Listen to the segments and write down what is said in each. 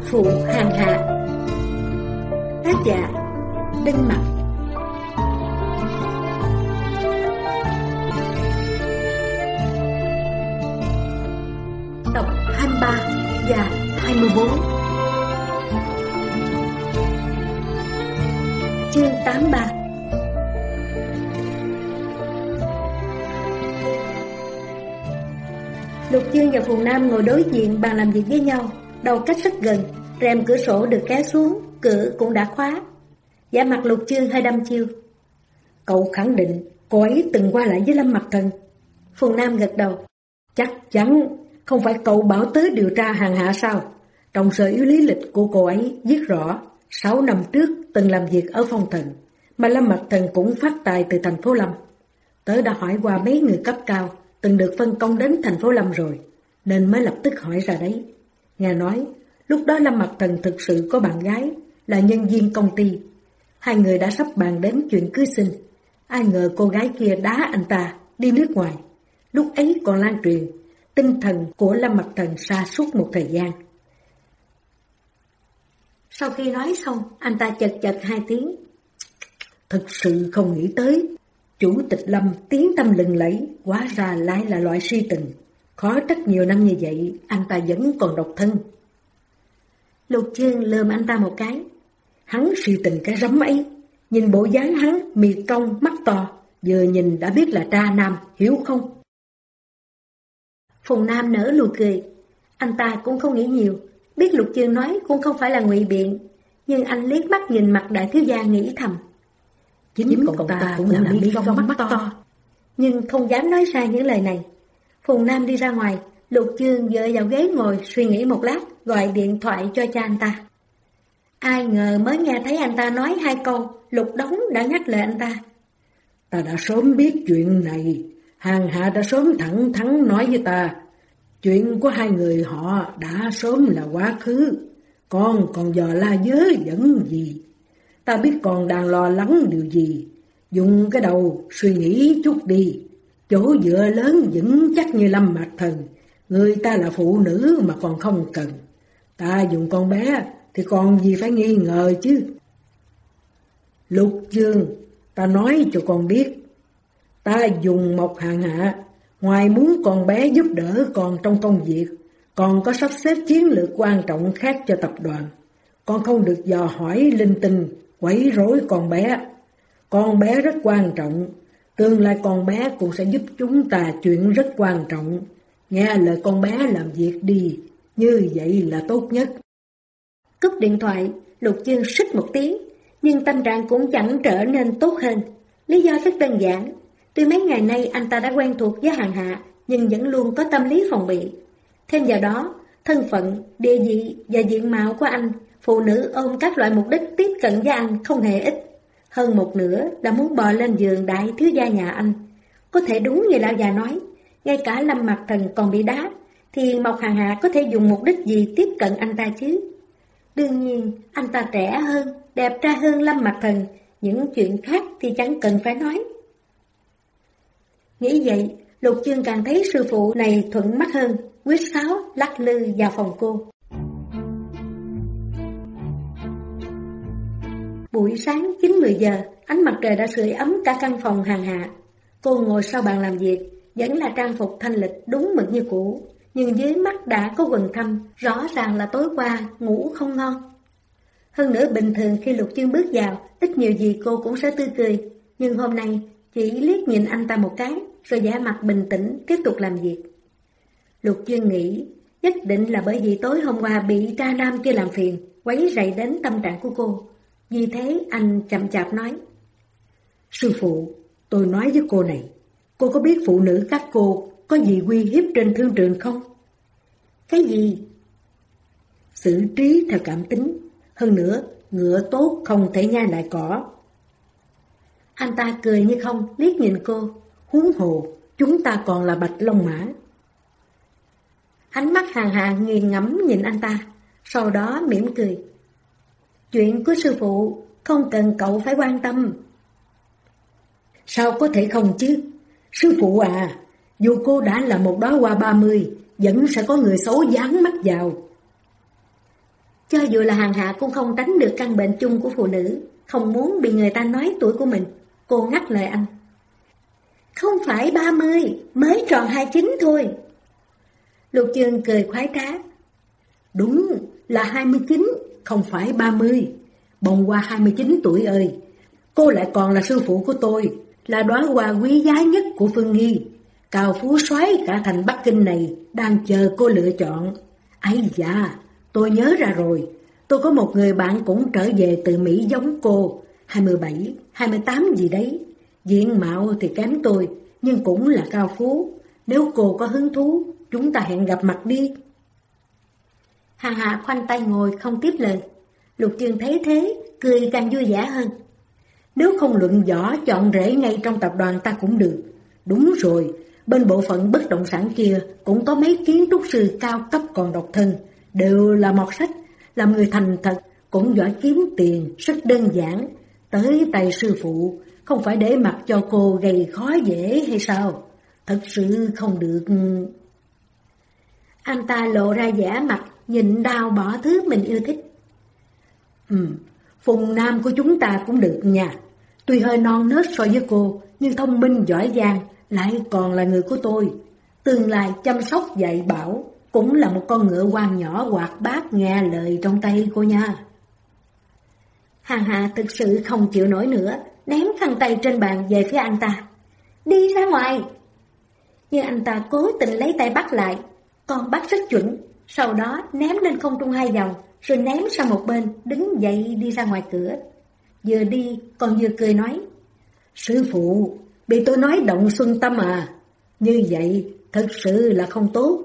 phụ hàng hạ. Tác giả Đinh Mặc. Tập 23 và 24. Chương 83. Lục Chương và Phù Nam ngồi đối diện bàn làm việc với nhau, đầu cách rất gần, rèm cửa sổ được kéo xuống, cửa cũng đã khóa. Vẻ mặt Lục Chương hơi đăm chiêu. Cậu khẳng định cô ấy từng qua lại với Lâm Mặc Thần? Phù Nam gật đầu. Chắc chắn. Không phải cậu bảo tới điều tra hàng hạ sao? Trong sơ yếu lý lịch của cô ấy viết rõ 6 năm trước từng làm việc ở Phong Thần, mà Lâm Mặc Thần cũng phát tài từ thành phố Lâm. Tớ đã hỏi qua mấy người cấp cao từng được phân công đến thành phố Lâm rồi, nên mới lập tức hỏi ra đấy. Nghe nói lúc đó Lâm Mặc Thần thực sự có bạn gái là nhân viên công ty. Hai người đã sắp bàn đến chuyện cưới xin. Ai ngờ cô gái kia đá anh ta đi nước ngoài. Lúc ấy còn lan truyền tinh thần của Lâm Mặc Thần sa sút một thời gian. Sau khi nói xong, anh ta chật chật 2 tiếng. Thực sự không nghĩ tới, Chủ tịch Lâm tiếng tăm lừng lẫy, hóa ra lại là loại si tình. Khó trách nhiều năm như vậy, anh ta vẫn còn độc thân. Lục Chương lườm anh ta một cái. Hắn si tình cái rắm ấy. Nhìn bộ dáng hắn, miệng cong, mắt to, vừa nhìn đã biết là tra nam, hiểu không? Phùng Nam nở nụ cười. Anh ta cũng không nghĩ nhiều, biết Lục Chương nói cũng không phải là ngụy biện, nhưng anh liếc mắt nhìn mặt đại thiếu gia nghĩ thầm. Chính cậu ta cũng là mi cong mắt to, nhưng không dám nói ra những lời này. Phùng Nam đi ra ngoài, Lục Chương dựa vào ghế ngồi suy nghĩ một lát, gọi điện thoại cho cha anh ta. Ai ngờ mới nghe thấy anh ta nói 2 câu, Lục Đống đã ngắt lời anh ta. Ta đã sớm biết chuyện này, hàng hạ đã sớm thẳng thắn nói với ta. Chuyện của hai người họ đã sớm là quá khứ, con còn dò la dớ dẫn gì. Ta biết con đang lo lắng điều gì, dùng cái đầu suy nghĩ chút đi. Chỗ dựa lớn vững chắc như Lâm Mặc Thần, người ta là phụ nữ mà còn không cần. Ta dùng con bé thì còn gì phải nghi ngờ chứ. Lục Chương, ta nói cho con biết, ta dùng Mộc Hàng Hạ, ngoài muốn con bé giúp đỡ con trong công việc, còn có sắp xếp chiến lược quan trọng khác cho tập đoàn. Con không được dò hỏi linh tinh, quấy rối con bé. Con bé rất quan trọng, tương lai con bé cũng sẽ giúp chúng ta chuyện rất quan trọng. Nghe lời con bé làm việc đi, như vậy là tốt nhất. Cúp điện thoại, Lục Chương xích một tiếng, nhưng tâm trạng cũng chẳng trở nên tốt hơn. Lý do rất đơn giản. Tuy mấy ngày nay anh ta đã quen thuộc với hàng hạ, nhưng vẫn luôn có tâm lý phòng bị. Thêm vào đó, thân phận, địa vị và diện mạo của anh, phụ nữ ôm các loại mục đích tiếp cận với anh không hề ít. Hơn một nửa là muốn bò lên giường đại thiếu gia nhà anh. Có thể đúng như lão già nói, ngay cả Lâm Mặc Thần còn bị đá, thì Mộc Hàng Hạ có thể dùng mục đích gì tiếp cận anh ta chứ? Đương nhiên, anh ta trẻ hơn, đẹp trai hơn Lâm Mặc Thần, những chuyện khác thì chẳng cần phải nói. Nghĩ vậy, Lục Chương càng thấy sư phụ này thuận mắt hơn, quyết sáo lắc lư vào phòng cô. Buổi sáng 9-10 giờ, ánh mặt trời đã sưởi ấm cả căn phòng Hàng Hạ. Cô ngồi sau bàn làm việc, vẫn là trang phục thanh lịch đúng mực như cũ, nhưng dưới mắt đã có quầng thâm, rõ ràng là tối qua ngủ không ngon. Hơn nữa bình thường khi Lục Chương bước vào, ít nhiều gì cô cũng sẽ tươi cười, nhưng hôm nay chỉ liếc nhìn anh ta một cái, rồi vẻ mặt bình tĩnh tiếp tục làm việc. Lục Chương nghĩ, nhất định là bởi vì tối hôm qua bị tra nam kia làm phiền, quấy rầy đến tâm trạng của cô. Vì thế anh chậm chạp nói. Sư phụ, tôi nói với cô này, cô có biết phụ nữ các cô có gì uy hiếp trên thương trường không? Cái gì? Xử trí theo cảm tính. Hơn nữa, ngựa tốt không thể nhai lại cỏ. Anh ta cười như không, liếc nhìn cô. Huống hồ, chúng ta còn là bạch long mã. Ánh mắt Hàng Hạ nghiền ngẫm nhìn anh ta, sau đó mỉm cười. Chuyện của sư phụ không cần cậu phải quan tâm. Sao có thể không chứ? Sư phụ à, dù cô đã là một đóa hoa 30, vẫn sẽ có người xấu dán mắt vào. Cho dù là Hằng Hạ cũng không tránh được căn bệnh chung của phụ nữ, không muốn bị người ta nói tuổi của mình. Cô ngắt lời anh. Không phải 30, mới tròn 29 thôi. Lục Chương cười khoái trá. Đúng là 29, không phải 30. Bông hoa 29 tuổi ơi, cô lại còn là sư phụ của tôi, là đóa hoa quý giá nhất của Phương Nghi. Cao phú soái cả thành Bắc Kinh này đang chờ cô lựa chọn. Ây da, tôi nhớ ra rồi, tôi có một người bạn cũng trở về từ Mỹ giống cô, 27, 28 gì đấy. Diện mạo thì kém tôi, nhưng cũng là cao phú. Nếu cô có hứng thú, chúng ta hẹn gặp mặt đi. Hằng Hạ khoanh tay ngồi không tiếp lời. Lục Chương thấy thế, cười càng vui vẻ hơn. Nếu không luận võ chọn rễ ngay trong tập đoàn ta cũng được. Đúng rồi, bên bộ phận bất động sản kia cũng có mấy kiến trúc sư cao cấp còn độc thân, đều là mọt sách, làm người thành thật, cũng giỏi kiếm tiền, rất đơn giản. Tới tay sư phụ, không phải để mặc cho cô gây khó dễ hay sao? Thật sự không được. Anh ta lộ ra vẻ mặt, nhịn đau bỏ thứ mình yêu thích. Phùng nam của chúng ta cũng được nha. Tuy hơi non nớt so với cô, nhưng thông minh giỏi giang, lại còn là người của tôi. Tương lai chăm sóc dạy bảo, cũng là một con ngựa quan nhỏ hoạt bát nghe lời trong tay cô nha. Hằng Hạ thực sự không chịu nổi nữa, ném khăn tay trên bàn về phía anh ta. Đi ra ngoài! Nhưng anh ta cố tình lấy tay bắt lại, còn bắt rất chuẩn, sau đó ném lên không trung 2 vòng, rồi ném sang một bên, đứng dậy đi ra ngoài cửa. Vừa đi còn vừa cười nói, sư phụ, bị tôi nói động xuân tâm à, như vậy thật sự là không tốt.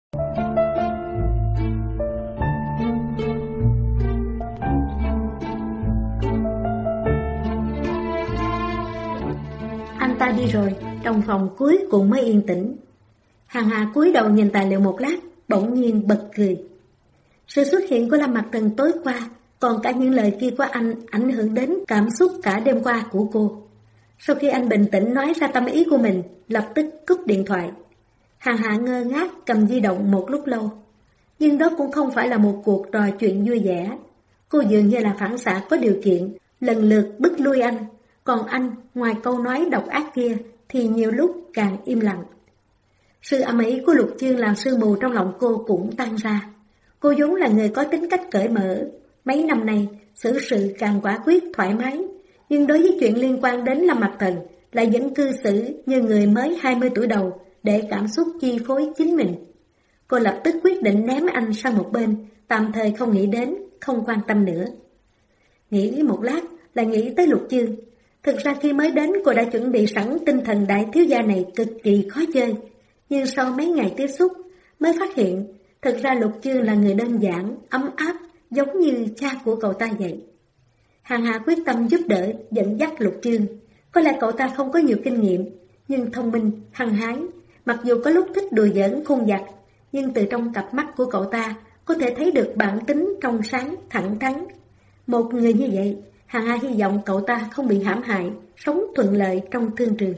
Anh ta đi rồi, trong phòng cuối cùng mới yên tĩnh. Hằng Hạ cúi đầu nhìn tài liệu một lát, bỗng nhiên bật cười. Sự xuất hiện của Lâm Mặc Thần tối qua, còn cả những lời kia của anh ảnh hưởng đến cảm xúc cả đêm qua của cô. Sau khi anh bình tĩnh nói ra tâm ý của mình, lập tức cúp điện thoại. Hằng Hạ ngơ ngác cầm di động một lúc lâu. Nhưng đó cũng không phải là một cuộc trò chuyện vui vẻ. Cô dường như là phản xạ có điều kiện, lần lượt bứt lui anh. Còn anh, ngoài câu nói độc ác kia, thì nhiều lúc càng im lặng. Sự ầm ĩ của Lục Chương làm sương mù trong lòng cô cũng tan ra. Cô vốn là người có tính cách cởi mở. Mấy năm nay, xử sự càng quả quyết thoải mái. Nhưng đối với chuyện liên quan đến Lâm Mặc Thần, lại vẫn cư xử như người mới 20 tuổi đầu, để cảm xúc chi phối chính mình. Cô lập tức quyết định ném anh sang một bên, tạm thời không nghĩ đến, không quan tâm nữa. Nghĩ một lát là nghĩ tới Lục Chương. Thực ra khi mới đến cô đã chuẩn bị sẵn tinh thần đại thiếu gia này cực kỳ khó chơi. Nhưng sau mấy ngày tiếp xúc mới phát hiện thực ra Lục Chương là người đơn giản, ấm áp, giống như cha của cậu ta vậy. Hằng Hạ quyết tâm giúp đỡ, dẫn dắt Lục Chương. Có lẽ cậu ta không có nhiều kinh nghiệm, nhưng thông minh, hăng hái. Mặc dù có lúc thích đùa giỡn khôn vặt, nhưng từ trong cặp mắt của cậu ta có thể thấy được bản tính trong sáng, thẳng thắn. Một người như vậy, Hằng Hạ hy vọng cậu ta không bị hãm hại, sống thuận lợi trong thương trường.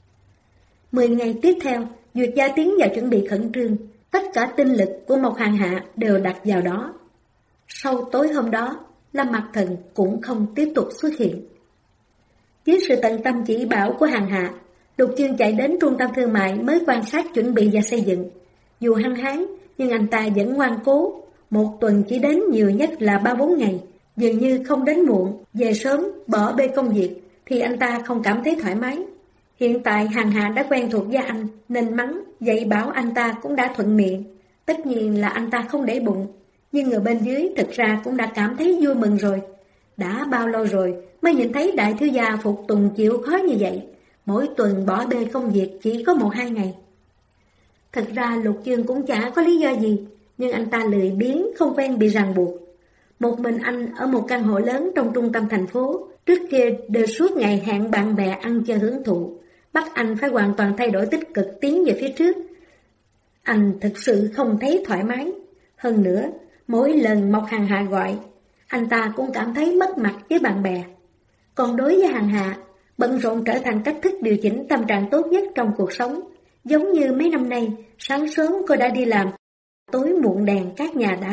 10 ngày tiếp theo, Duyệt Gia tiến vào chuẩn bị khẩn trương. Tất cả tinh lực của Mộc Hằng Hạ đều đặt vào đó. Sau tối hôm đó, Lâm Mặc Thần cũng không tiếp tục xuất hiện. Dưới sự tận tâm chỉ bảo của Hằng Hạ, Lục Chương chạy đến trung tâm thương mại mới quan sát chuẩn bị và xây dựng. Dù hăng hái, nhưng anh ta vẫn ngoan cố. Một tuần chỉ đến nhiều nhất là 3-4 ngày, dường như không đến muộn, về sớm, bỏ bê công việc, thì anh ta không cảm thấy thoải mái. Hiện tại Hằng Hạ đã quen thuộc với anh, nên mắng, dạy bảo anh ta cũng đã thuận miệng. Tất nhiên là anh ta không để bụng, nhưng người bên dưới thực ra cũng đã cảm thấy vui mừng rồi. Đã bao lâu rồi mới nhìn thấy đại thiếu gia phục tùng chịu khó như vậy, mỗi tuần bỏ bê công việc chỉ có 1-2 ngày. Thật ra Lục Chương cũng chả có lý do gì, nhưng anh ta lười biếng, không quen bị ràng buộc. Một mình anh ở một căn hộ lớn trong trung tâm thành phố, trước kia đều suốt ngày hẹn bạn bè ăn chơi hưởng thụ, bắt anh phải hoàn toàn thay đổi tích cực tiến về phía trước. Anh thực sự không thấy thoải mái. Hơn nữa, mỗi lần Mộc Hằng Hạ gọi, anh ta cũng cảm thấy mất mặt với bạn bè. Còn đối với Hằng Hạ, bận rộn trở thành cách thức điều chỉnh tâm trạng tốt nhất trong cuộc sống. Giống như mấy năm nay, sáng sớm cô đã đi làm, tối muộn đèn các nhà đã tắt,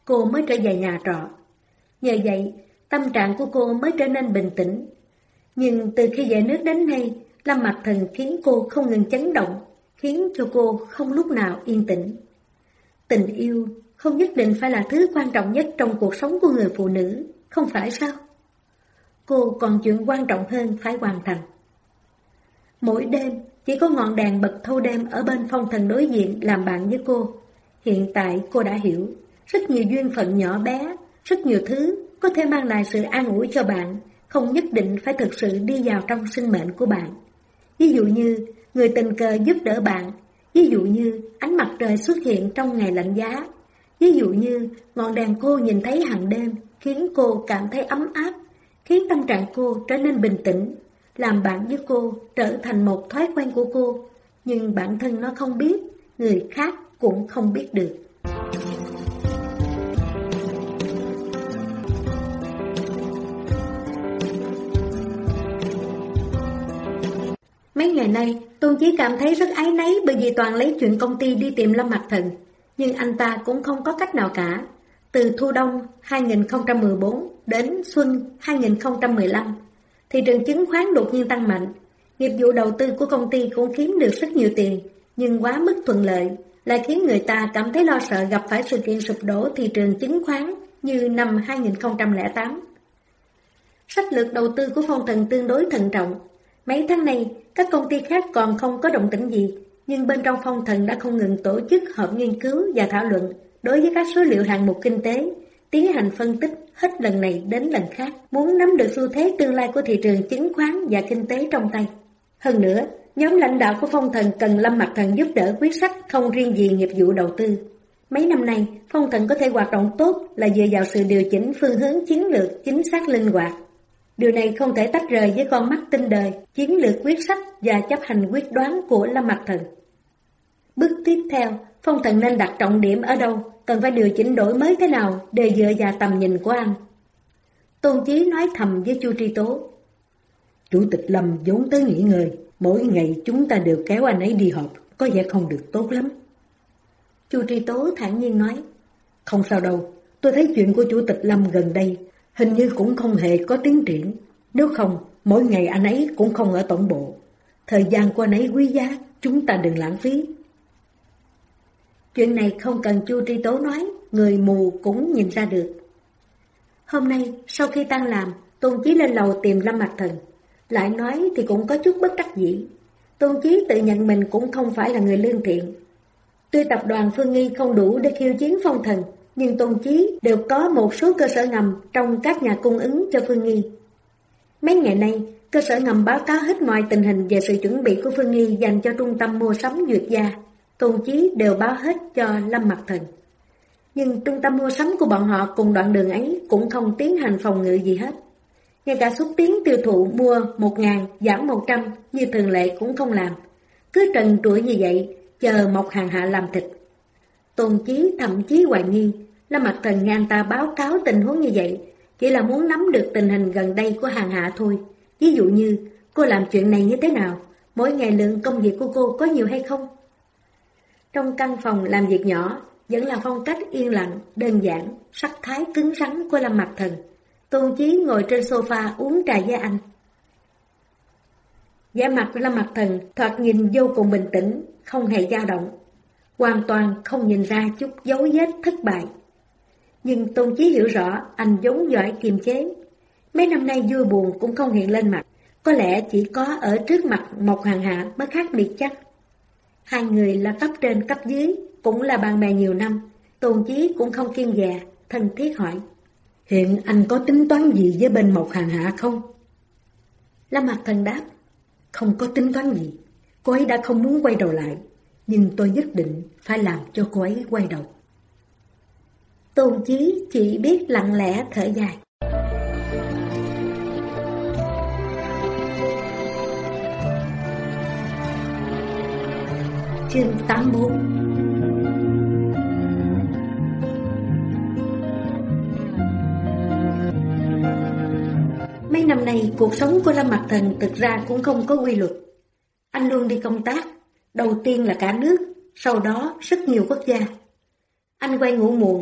cô mới trở về nhà trọ. Nhờ vậy, tâm trạng của cô mới trở nên bình tĩnh. Nhưng từ khi về nước đến nay, Lâm Mặc Thần khiến cô không ngừng chấn động, khiến cho cô không lúc nào yên tĩnh. Tình yêu không nhất định phải là thứ quan trọng nhất trong cuộc sống của người phụ nữ, không phải sao? Cô còn chuyện quan trọng hơn phải hoàn thành. Mỗi đêm, chỉ có ngọn đèn bật thâu đêm ở bên phong thần đối diện làm bạn với cô. Hiện tại cô đã hiểu, rất nhiều duyên phận nhỏ bé, rất nhiều thứ có thể mang lại sự an ủi cho bạn, không nhất định phải thực sự đi vào trong sinh mệnh của bạn. Ví dụ như người tình cờ giúp đỡ bạn, ví dụ như ánh mặt trời xuất hiện trong ngày lạnh giá, ví dụ như ngọn đèn cô nhìn thấy hàng đêm khiến cô cảm thấy ấm áp, khiến tâm trạng cô trở nên bình tĩnh, làm bạn với cô trở thành một thói quen của cô, nhưng bản thân nó không biết, người khác cũng không biết được. Mấy ngày nay, Tôn Chí cảm thấy rất áy náy bởi vì toàn lấy chuyện công ty đi tìm Lâm Mặc Thần, nhưng anh ta cũng không có cách nào cả. Từ thu đông 2014 đến xuân 2015, thị trường chứng khoán đột nhiên tăng mạnh. Nghiệp vụ đầu tư của công ty cũng kiếm được rất nhiều tiền, nhưng quá mức thuận lợi, lại khiến người ta cảm thấy lo sợ gặp phải sự kiện sụp đổ thị trường chứng khoán như năm 2008. Sách lược đầu tư của Phong Thần tương đối thận trọng. Mấy tháng này, các công ty khác còn không có động tĩnh gì, nhưng bên trong Phong Thần đã không ngừng tổ chức họp nghiên cứu và thảo luận đối với các số liệu hạng mục kinh tế, tiến hành phân tích hết lần này đến lần khác, muốn nắm được xu thế tương lai của thị trường chứng khoán và kinh tế trong tay. Hơn nữa, nhóm lãnh đạo của Phong Thần cần Lâm Mặc Thần giúp đỡ quyết sách không riêng gì nghiệp vụ đầu tư. Mấy năm nay, Phong Thần có thể hoạt động tốt là dựa vào sự điều chỉnh phương hướng chiến lược chính xác linh hoạt. Điều này không thể tách rời với con mắt tinh đời, chiến lược quyết sách và chấp hành quyết đoán của Lâm Mặc Thần. Bước tiếp theo, Phong Thần nên đặt trọng điểm ở đâu, cần phải điều chỉnh đổi mới thế nào đều dựa vào tầm nhìn của anh. Tôn Chí nói thầm với Chu Tri Tố. Chủ tịch Lâm vốn tới nghỉ ngơi, mỗi ngày chúng ta đều kéo anh ấy đi họp, có vẻ không được tốt lắm. Chu Tri Tố thản nhiên nói. Không sao đâu, tôi thấy chuyện của Chủ tịch Lâm gần đây hình như cũng không hề có tiến triển. Nếu không, mỗi ngày anh ấy cũng không ở tổng bộ. Thời gian của anh ấy quý giá, chúng ta đừng lãng phí. Chuyện này không cần Chu Tri Tố nói, người mù cũng nhìn ra được. Hôm nay, sau khi tan làm, Tôn Chí lên lầu tìm Lâm Mặc Thần. Lại nói thì cũng có chút bất đắc dĩ. Tôn Chí tự nhận mình cũng không phải là người lương thiện. Tuy tập đoàn Phương Nghi không đủ để khiêu chiến Phong Thần, nhưng Tôn Chí đều có một số cơ sở ngầm trong các nhà cung ứng cho Phương Nghi. Mấy ngày nay, cơ sở ngầm báo cáo hết mọi tình hình về sự chuẩn bị của Phương Nghi dành cho trung tâm mua sắm Duyệt Gia. Tôn Chí đều báo hết cho Lâm Mặc Thần. Nhưng trung tâm mua sắm của bọn họ cùng đoạn đường ấy cũng không tiến hành phòng ngự gì hết. Ngay cả xúc tiến tiêu thụ mua 1.000 giảm 100 như thường lệ cũng không làm. Cứ trần trụi như vậy, chờ Mộc Hàng Hạ làm thịt. Tôn Chí thậm chí hoài nghi, Lâm Mặc Thần nghe anh ta báo cáo tình huống như vậy, chỉ là muốn nắm được tình hình gần đây của Hàng Hạ thôi. Ví dụ như, cô làm chuyện này như thế nào, mỗi ngày lượng công việc của cô có nhiều hay không? Trong căn phòng làm việc nhỏ, vẫn là phong cách yên lặng, đơn giản, sắc thái cứng rắn của Lâm Mặc Thần. Tôn Chí ngồi trên sofa uống trà với anh. Vẻ mặt Lâm Mặc Thần thoạt nhìn vô cùng bình tĩnh, không hề dao động, hoàn toàn không nhìn ra chút dấu vết thất bại. Nhưng Tôn Chí hiểu rõ anh vốn giỏi kiềm chế. Mấy năm nay vui buồn cũng không hiện lên mặt, có lẽ chỉ có ở trước mặt Mộc Hàng Hạ mới khác biệt chắc. Hai người là cấp trên cấp dưới, cũng là bạn bè nhiều năm. Tôn Chí cũng không kiêng dè, thân thiết hỏi. Hiện anh có tính toán gì với bên Mộc Hàng Hạ không? Lâm Mặc Thần đáp. Không có tính toán gì. Cô ấy đã không muốn quay đầu lại, nhưng tôi nhất định phải làm cho cô ấy quay đầu. Tôn Chí chỉ biết lặng lẽ thở dài. Chương 84. Mấy năm nay, cuộc sống của Lâm Mặc Thần thực ra cũng không có quy luật. Anh luôn đi công tác, đầu tiên là cả nước, sau đó rất nhiều quốc gia. Anh quay ngủ muộn,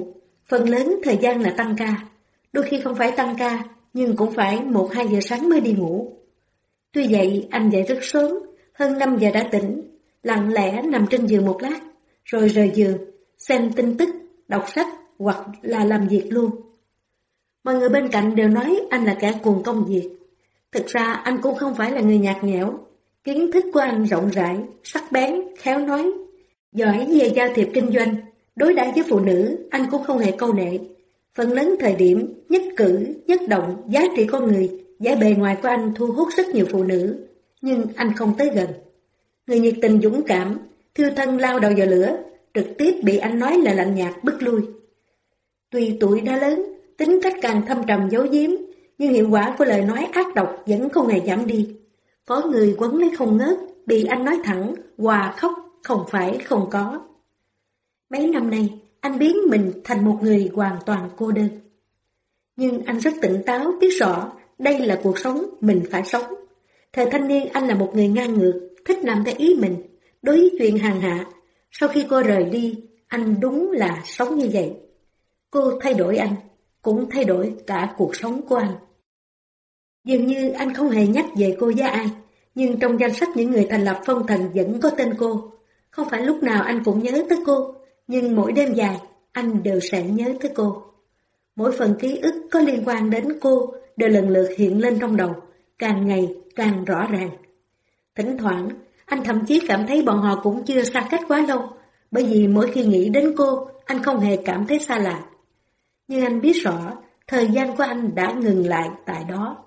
Phần lớn thời gian là tăng ca, đôi khi không phải tăng ca, nhưng cũng phải 1-2 giờ sáng mới đi ngủ. Tuy vậy, anh dậy rất sớm, hơn 5 giờ đã tỉnh, lặng lẽ nằm trên giường một lát, rồi rời giường, xem tin tức, đọc sách hoặc là làm việc luôn. Mọi người bên cạnh đều nói anh là kẻ cuồng công việc. Thực ra anh cũng không phải là người nhạt nhẽo. Kiến thức của anh rộng rãi, sắc bén, khéo nói, giỏi về giao thiệp kinh doanh. Đối đãi với phụ nữ, anh cũng không hề câu nệ. Phần lớn thời điểm, nhất cử, nhất động, giá trị con người, vẻ bề ngoài của anh thu hút rất nhiều phụ nữ. Nhưng anh không tới gần. Người nhiệt tình dũng cảm, thiêu thân lao đầu vào lửa, trực tiếp bị anh nói là lạnh nhạt bức lui. Tuy tuổi đã lớn, tính cách càng thâm trầm giấu giếm, nhưng hiệu quả của lời nói ác độc vẫn không hề giảm đi. Có người quấn lấy không ngớt, bị anh nói thẳng, hòa khóc, không phải không có. Mấy năm nay, anh biến mình thành một người hoàn toàn cô đơn. Nhưng anh rất tỉnh táo, biết rõ đây là cuộc sống mình phải sống. Thời thanh niên anh là một người ngang ngược, thích làm theo ý mình, đối với chuyện hàng hạ. Sau khi cô rời đi, anh đúng là sống như vậy. Cô thay đổi anh, cũng thay đổi cả cuộc sống của anh. Dường như anh không hề nhắc về cô với ai, nhưng trong danh sách những người thành lập Phong Thần vẫn có tên cô. Không phải lúc nào anh cũng nhớ tới cô, nhưng mỗi đêm dài, anh đều sẽ nhớ tới cô. Mỗi phần ký ức có liên quan đến cô đều lần lượt hiện lên trong đầu, càng ngày càng rõ ràng. Thỉnh thoảng, anh thậm chí cảm thấy bọn họ cũng chưa xa cách quá lâu, bởi vì mỗi khi nghĩ đến cô, anh không hề cảm thấy xa lạ. Nhưng anh biết rõ, thời gian của anh đã ngừng lại tại đó.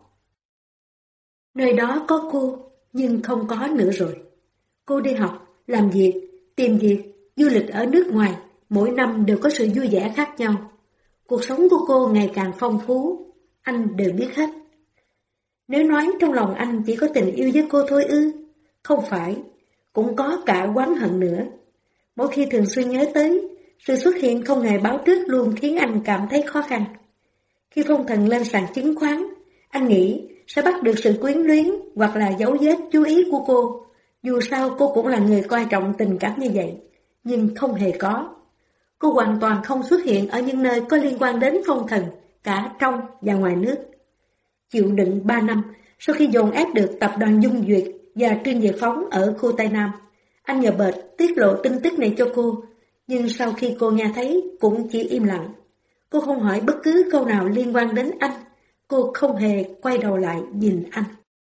Nơi đó có cô, nhưng không có nữa rồi. Cô đi học, làm việc, tìm việc, du lịch ở nước ngoài, mỗi năm đều có sự vui vẻ khác nhau. Cuộc sống của cô ngày càng phong phú, anh đều biết hết. Nếu nói trong lòng anh chỉ có tình yêu với cô thôi ư? Không phải, cũng có cả oán hận nữa. Mỗi khi thường xuyên nhớ tới, sự xuất hiện không hề báo trước luôn khiến anh cảm thấy khó khăn. Khi Phong Thần lên sàn chứng khoán, anh nghĩ sẽ bắt được sự quyến luyến hoặc là dấu vết chú ý của cô. Dù sao cô cũng là người coi trọng tình cảm như vậy, nhưng không hề có. Cô hoàn toàn không xuất hiện ở những nơi có liên quan đến Phong Thần, cả trong và ngoài nước. Chịu đựng 3 năm, sau khi dồn ép được tập đoàn Dung Duyệt và Trương Diệt Phóng ở khu Tây Nam, anh nhờ bệt tiết lộ tin tức này cho cô, nhưng sau khi cô nghe thấy cũng chỉ im lặng. Cô không hỏi bất cứ câu nào liên quan đến anh, cô không hề quay đầu lại nhìn anh.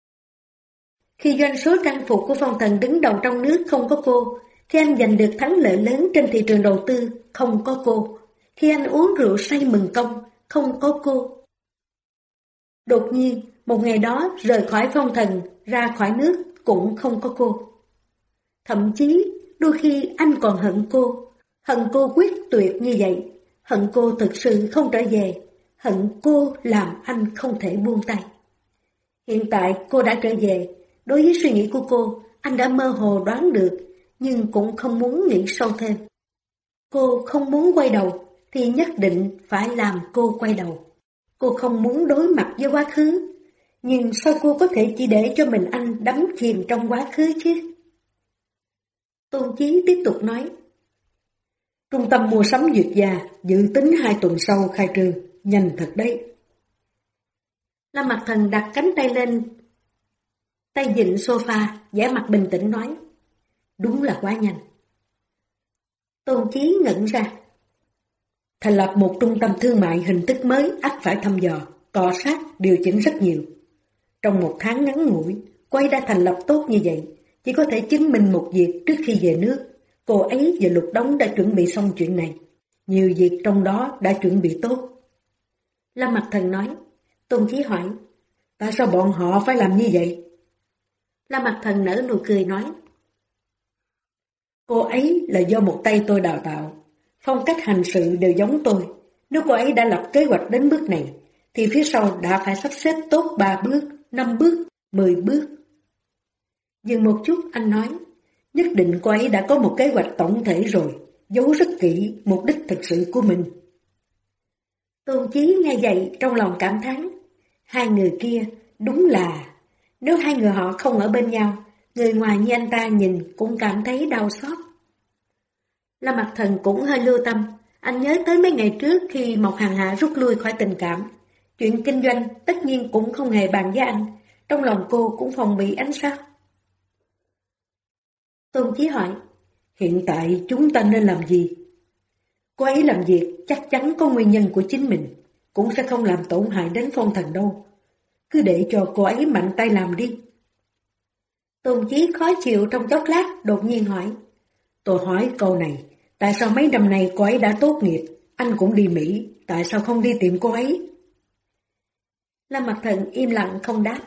Khi doanh số trang phục của Phong Thần đứng đầu trong nước không có cô, khi anh giành được thắng lợi lớn trên thị trường đầu tư không có cô, khi anh uống rượu say mừng công không có cô. Đột nhiên, một ngày đó rời khỏi Phong Thần, ra khỏi nước cũng không có cô. Thậm chí, đôi khi anh còn hận cô quyết tuyệt như vậy, hận cô thực sự không trở về, hận cô làm anh không thể buông tay. Hiện tại cô đã trở về, đối với suy nghĩ của cô, anh đã mơ hồ đoán được, nhưng cũng không muốn nghĩ sâu thêm. Cô không muốn quay đầu, thì nhất định phải làm cô quay đầu. Cô không muốn đối mặt với quá khứ, nhưng sao cô có thể chỉ để cho mình anh đắm chìm trong quá khứ chứ? Tôn Chí tiếp tục nói. Trung tâm mua sắm Duyệt Gia dự tính 2 tuần sau khai trương, nhanh thật đấy. Lâm Mặc Thần đặt cánh tay lên, tay vịn sofa, vẻ mặt bình tĩnh nói. Đúng là quá nhanh. Tôn Chí ngẩn ra. Thành lập một trung tâm thương mại hình thức mới ắt phải thăm dò, cọ sát, điều chỉnh rất nhiều. Trong 1 tháng ngắn ngủi, cô ấy đã thành lập tốt như vậy, chỉ có thể chứng minh một việc trước khi về nước. Cô ấy và Lục Đống đã chuẩn bị xong chuyện này. Nhiều việc trong đó đã chuẩn bị tốt. Lâm Mặc Thần nói. Tôn Chí hỏi. Tại sao bọn họ phải làm như vậy? Lâm Mặc Thần nở nụ cười nói. Cô ấy là do một tay tôi đào tạo. Phong cách hành sự đều giống tôi. Nếu cô ấy đã lập kế hoạch đến bước này, thì phía sau đã phải sắp xếp tốt 3 bước, 5 bước, 10 bước. Dừng một chút anh nói. Nhất định cô ấy đã có một kế hoạch tổng thể rồi, giấu rất kỹ mục đích thực sự của mình. Tôn Chí nghe vậy trong lòng cảm thán. 2 người kia đúng là, nếu 2 người họ không ở bên nhau, người ngoài như anh ta nhìn cũng cảm thấy đau xót. Lâm Mặc Thần cũng hơi lưu tâm, Anh nhớ tới mấy ngày trước khi Mộc Hằng Hạ rút lui khỏi tình cảm. Chuyện kinh doanh tất nhiên cũng không hề bàn với anh. Trong lòng cô cũng phòng bị anh sao? Tôn Chí hỏi, hiện tại chúng ta nên làm gì? Cô ấy làm việc chắc chắn có nguyên nhân của chính mình, cũng sẽ không làm tổn hại đến Phong Thần đâu. Cứ để cho cô ấy mạnh tay làm đi. Tôn Chí khó chịu trong chốc lát, đột nhiên hỏi, tôi hỏi câu này, tại sao mấy năm nay cô ấy đã tốt nghiệp, anh cũng đi Mỹ, tại sao không đi tìm cô ấy? Lâm Mặc Thần im lặng không đáp.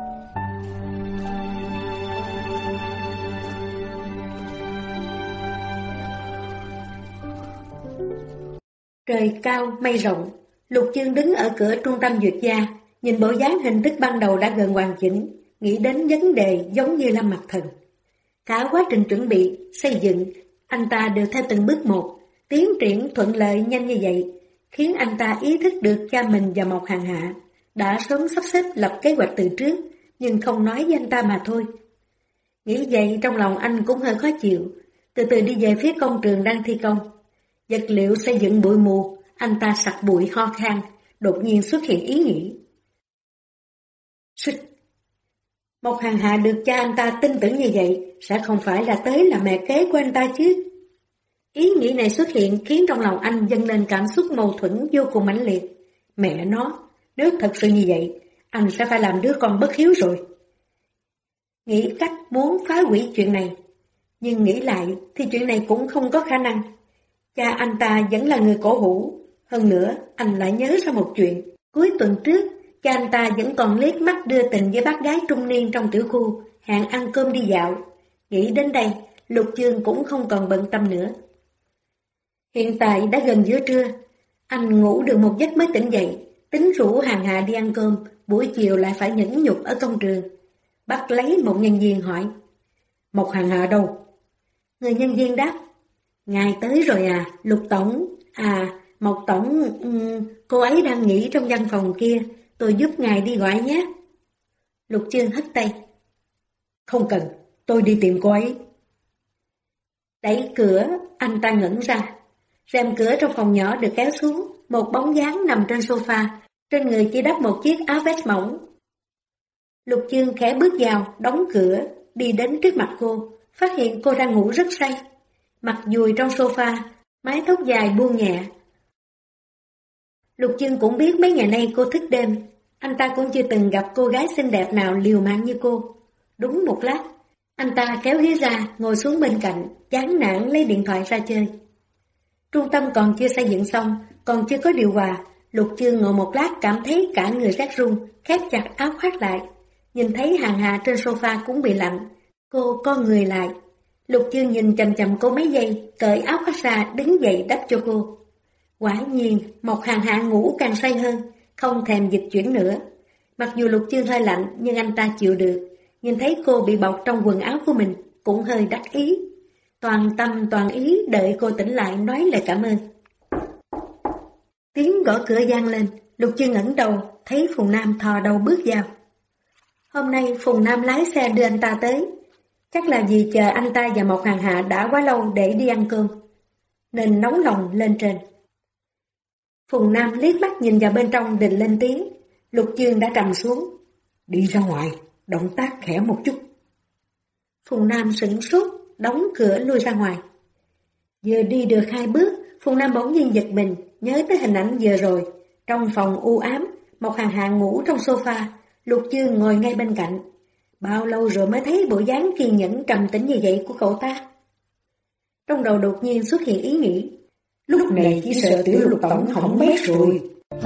Trời cao, mây rộng, Lục Chương đứng ở cửa trung tâm duyệt gia, nhìn bộ dáng hình thức ban đầu đã gần hoàn chỉnh, nghĩ đến vấn đề giống như Lâm Mặc Thần. Cả quá trình chuẩn bị, xây dựng, anh ta đều theo từng bước một, tiến triển thuận lợi nhanh như vậy, khiến anh ta ý thức được cha mình và Mộc Hằng Hạ đã sớm sắp xếp lập kế hoạch từ trước, nhưng không nói với anh ta mà thôi. Nghĩ vậy trong lòng anh cũng hơi khó chịu, từ từ đi về phía công trường đang thi công. Vật liệu xây dựng bụi mù, anh ta sặc bụi ho khan, đột nhiên xuất hiện ý nghĩ. Xích! Mộc Hằng Hạ được cha anh ta tin tưởng như vậy, sẽ không phải là tới là mẹ kế của anh ta chứ. Ý nghĩ này xuất hiện khiến trong lòng anh dâng lên cảm xúc mâu thuẫn vô cùng mãnh liệt. Mẹ nó, nếu thật sự như vậy, anh sẽ phải làm đứa con bất hiếu rồi. Nghĩ cách muốn phá hủy chuyện này, nhưng nghĩ lại thì chuyện này cũng không có khả năng. Cha anh ta vẫn là người cổ hủ. Hơn nữa, anh lại nhớ ra một chuyện. Cuối tuần trước, cha anh ta vẫn còn liếc mắt đưa tình với bác gái trung niên trong tiểu khu, hẹn ăn cơm đi dạo. Nghĩ đến đây, Lục Chương cũng không còn bận tâm nữa. Hiện tại đã gần giữa trưa, anh ngủ được một giấc mới tỉnh dậy, tính rủ Hằng Hạ đi ăn cơm, buổi chiều lại phải nhẫn nhục ở công trường. Bắt lấy một nhân viên hỏi, Mộc Hằng Hạ đâu? Người nhân viên đáp, ngài tới rồi à, Lục Tổng. À, Mộc Tổng, cô ấy đang nghỉ trong văn phòng kia, tôi giúp ngài đi gọi nhé. Lục Chương hất tay. Không cần, tôi đi tìm cô ấy. Đẩy cửa, anh ta ngẩn ra. Rèm cửa trong phòng nhỏ được kéo xuống, một bóng dáng nằm trên sofa, trên người chỉ đắp một chiếc áo vest mỏng. Lục Chương khẽ bước vào, đóng cửa, đi đến trước mặt cô, phát hiện cô đang ngủ rất say. Mặt dùi trong sofa, mái tóc dài buông nhẹ. Lục Chương cũng biết mấy ngày nay cô thức đêm, anh ta cũng chưa từng gặp cô gái xinh đẹp nào liều mạng như cô. Đúng một lát, anh ta kéo ghế ra, ngồi xuống bên cạnh, chán nản lấy điện thoại ra chơi. Trung tâm còn chưa xây dựng xong, còn chưa có điều hòa. Lục Chương ngồi một lát cảm thấy cả người rét run, khép chặt áo khoác lại. Nhìn thấy Hằng Hạ trên sofa cũng bị lạnh, cô co người lại. Lục Chương nhìn chằm chằm cô mấy giây, cởi áo khoác ra, đứng dậy đắp cho cô. Quả nhiên, Mộc Hằng Hạ ngủ càng say hơn, không thèm dịch chuyển nữa. Mặc dù Lục Chương hơi lạnh, nhưng anh ta chịu được. Nhìn thấy cô bị bọc trong quần áo của mình, cũng hơi đắc ý. Toàn tâm toàn ý đợi cô tỉnh lại nói lời cảm ơn. Tiếng gõ cửa vang lên, Lục Chương ngẩng đầu, thấy Phùng Nam thò đầu bước vào. Hôm nay Phùng Nam lái xe đưa anh ta tới. Chắc là vì chờ anh ta và Mộc Hằng Hạ đã quá lâu để đi ăn cơm, nên nóng lòng lên trên. Phùng Nam liếc mắt nhìn vào bên trong định lên tiếng. Lục Chương đã trầm xuống. Đi ra ngoài, động tác khẽ một chút. Phùng Nam sửng sốt, đóng cửa lui ra ngoài. Vừa đi được 2 bước, Phùng Nam bỗng nhiên giật mình, nhớ tới hình ảnh vừa rồi. Trong phòng u ám, Mộc Hằng Hạ ngủ trong sofa, Lục Chương ngồi ngay bên cạnh. Bao lâu rồi mới thấy bộ dáng kiên nhẫn trầm tĩnh như vậy của cậu ta? Trong đầu đột nhiên xuất hiện ý nghĩ. Lúc này chỉ sợ tiểu Lục Tổng hỏng bét rồi.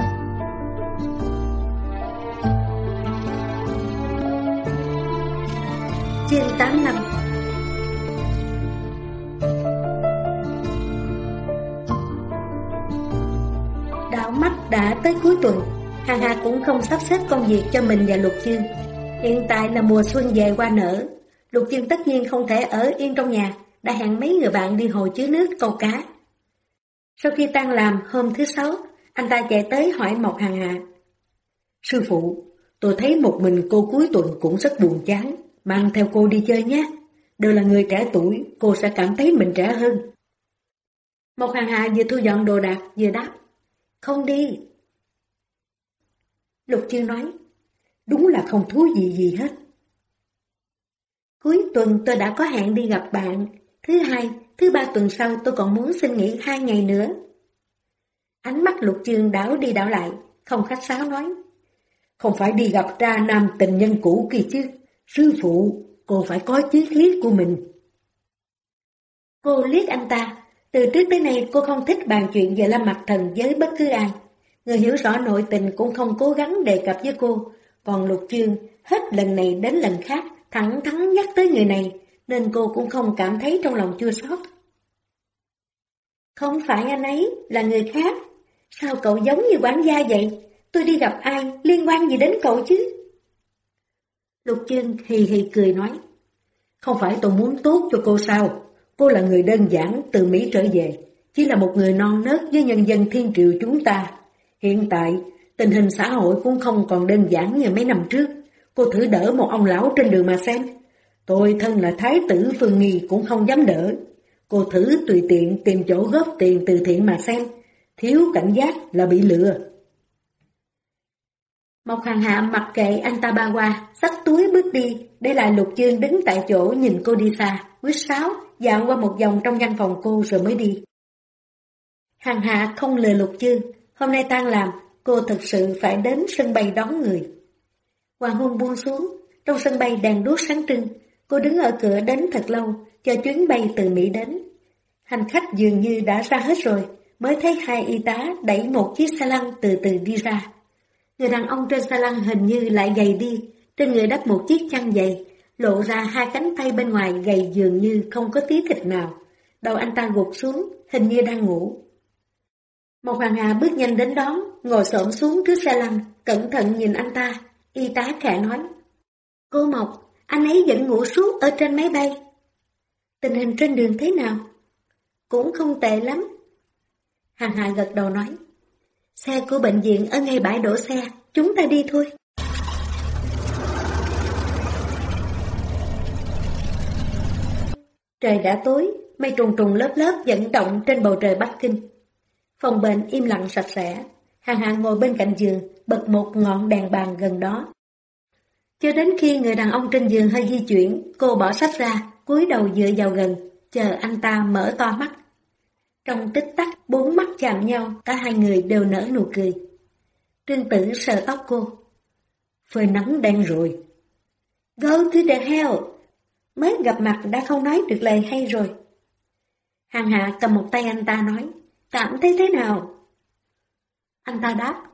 Chương 85. Đảo mắt đã tới cuối tuần, Hằng Hạ cũng không sắp xếp công việc cho mình và Lục Chương. Hiện tại là mùa xuân về hoa nở, Lục Chương tất nhiên không thể ở yên trong nhà, đã hẹn mấy người bạn đi hồ chứa nước câu cá. Sau khi tan làm hôm thứ 6, anh ta chạy tới hỏi Mộc Hằng Hạ. Sư phụ, tôi thấy một mình cô cuối tuần cũng rất buồn chán, mang theo cô đi chơi nhé. Đều là người trẻ tuổi, cô sẽ cảm thấy mình trẻ hơn. Một Hàng Hạ vừa thu dọn đồ đạc vừa đáp. Không đi. Lục Chương nói. Đúng là không thú vị gì hết. Cuối tuần tôi đã có hẹn đi gặp bạn. Thứ hai, thứ ba tuần sau tôi còn muốn xin nghỉ 2 ngày nữa. Ánh mắt Lục Chương đảo đi đảo lại, không khách sáo nói. Không phải đi gặp tra nam tình nhân cũ kia chứ. Sư phụ, cô phải có chí khí của mình. Cô liếc anh ta. Từ trước tới nay cô không thích bàn chuyện về Lâm Mặc Thần với bất cứ ai. Người hiểu rõ nội tình cũng không cố gắng đề cập với cô. Còn Lục Chương hết lần này đến lần khác thẳng thắn nhắc tới người này, nên cô cũng không cảm thấy trong lòng chua xót. Không phải anh ấy, là người khác. Sao cậu giống như quản gia vậy? Tôi đi gặp ai, liên quan gì đến cậu chứ? Lục Chương hì hì cười nói. Không phải tôi muốn tốt cho cô sao? Cô là người đơn giản từ Mỹ trở về, chỉ là một người non nớt với nhân dân thiên triều chúng ta. Hiện tại, tình hình xã hội cũng không còn đơn giản như mấy năm trước. Cô thử đỡ một ông lão trên đường mà xem. Tôi thân là thái tử Phương Nghi cũng không dám đỡ. Cô thử tùy tiện tìm chỗ góp tiền từ thiện mà xem. Thiếu cảnh giác là bị lừa. Một Hàng Hạ mặc kệ anh ta ba qua, xách túi bước đi, để lại Lục Chương đứng tại chỗ nhìn cô đi xa, quýt sáo, dạo qua một vòng trong văn phòng cô rồi mới đi. Hàng Hạ không lừa Lục Chương, hôm nay tan làm, cô thực sự phải đến sân bay đón người. Hoàng hôn buông xuống, trong sân bay đèn đuốc sáng trưng, cô đứng ở cửa đến thật lâu, chờ chuyến bay từ Mỹ đến. Hành khách dường như đã ra hết rồi, mới thấy 2 y tá đẩy một chiếc xe lăn từ từ đi ra. Người đàn ông trên xe lăn hình như lại gầy đi, trên người đắp một chiếc chăn dày, lộ ra 2 cánh tay bên ngoài gầy dường như không có tí thịt nào. Đầu anh ta gục xuống, hình như đang ngủ. Một Hàng Hà bước nhanh đến đón, ngồi xổm xuống trước xe lăn, cẩn thận nhìn anh ta. Y tá khẽ nói. Cô Mộc, anh ấy vẫn ngủ suốt ở trên máy bay. Tình hình trên đường thế nào? Cũng không tệ lắm. Hàng Hà gật đầu nói. Xe của bệnh viện ở ngay bãi đổ xe, chúng ta đi thôi. Trời đã tối, mây trùng trùng lớp lớp vận động trên bầu trời Bắc Kinh. Phòng bệnh im lặng sạch sẽ, Hàng Hà ngồi bên cạnh giường, bật một ngọn đèn bàn gần đó. Cho đến khi người đàn ông trên giường hơi di chuyển, cô bỏ sách ra, cúi đầu dựa vào gần, chờ anh ta mở to mắt. Trong tích tắc 4 mắt chạm nhau, cả 2 người đều nở nụ cười. Trương Tử sờ tóc cô. Phơi nắng đen rồi. Go to the hell. Mới gặp mặt đã không nói được lời hay rồi. Hàng Hạ cầm một tay anh ta nói. Cảm thấy thế nào? Anh ta đáp.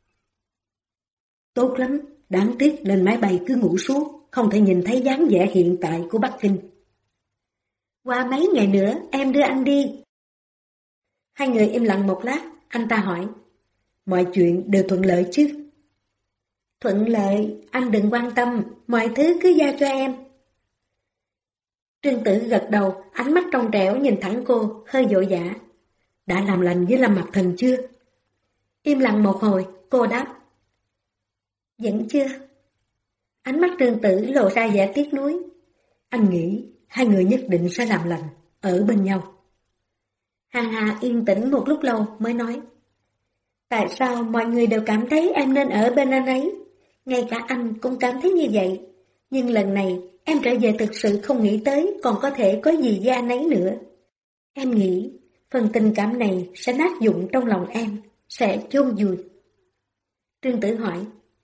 Tốt lắm, đáng tiếc lên máy bay cứ ngủ suốt, không thể nhìn thấy dáng vẻ hiện tại của Bắc Kinh. Qua mấy ngày nữa em đưa anh đi. 2 người im lặng một lát, anh ta hỏi. Mọi chuyện đều thuận lợi chứ? Thuận lợi, anh đừng quan tâm, mọi thứ cứ giao cho em. Trương Tử gật đầu, ánh mắt trong trẻo nhìn thẳng cô, hơi vội vã. Đã làm lành với Lâm Mặc Thần chưa? Im lặng một hồi, cô đáp. Vẫn chưa. Ánh mắt Trương Tử lộ ra vẻ tiếc nuối. Anh nghĩ 2 người nhất định sẽ làm lành, ở bên nhau. Hàng Hà yên tĩnh một lúc lâu mới nói. Tại sao mọi người đều cảm thấy em nên ở bên anh ấy? Ngay cả anh cũng cảm thấy như vậy. Nhưng lần này em trở về thực sự không nghĩ tới còn có thể có gì với anh ấy nữa. Em nghĩ phần tình cảm này sẽ nát dụng trong lòng em, sẽ chôn vùi. Trương Tử hỏi.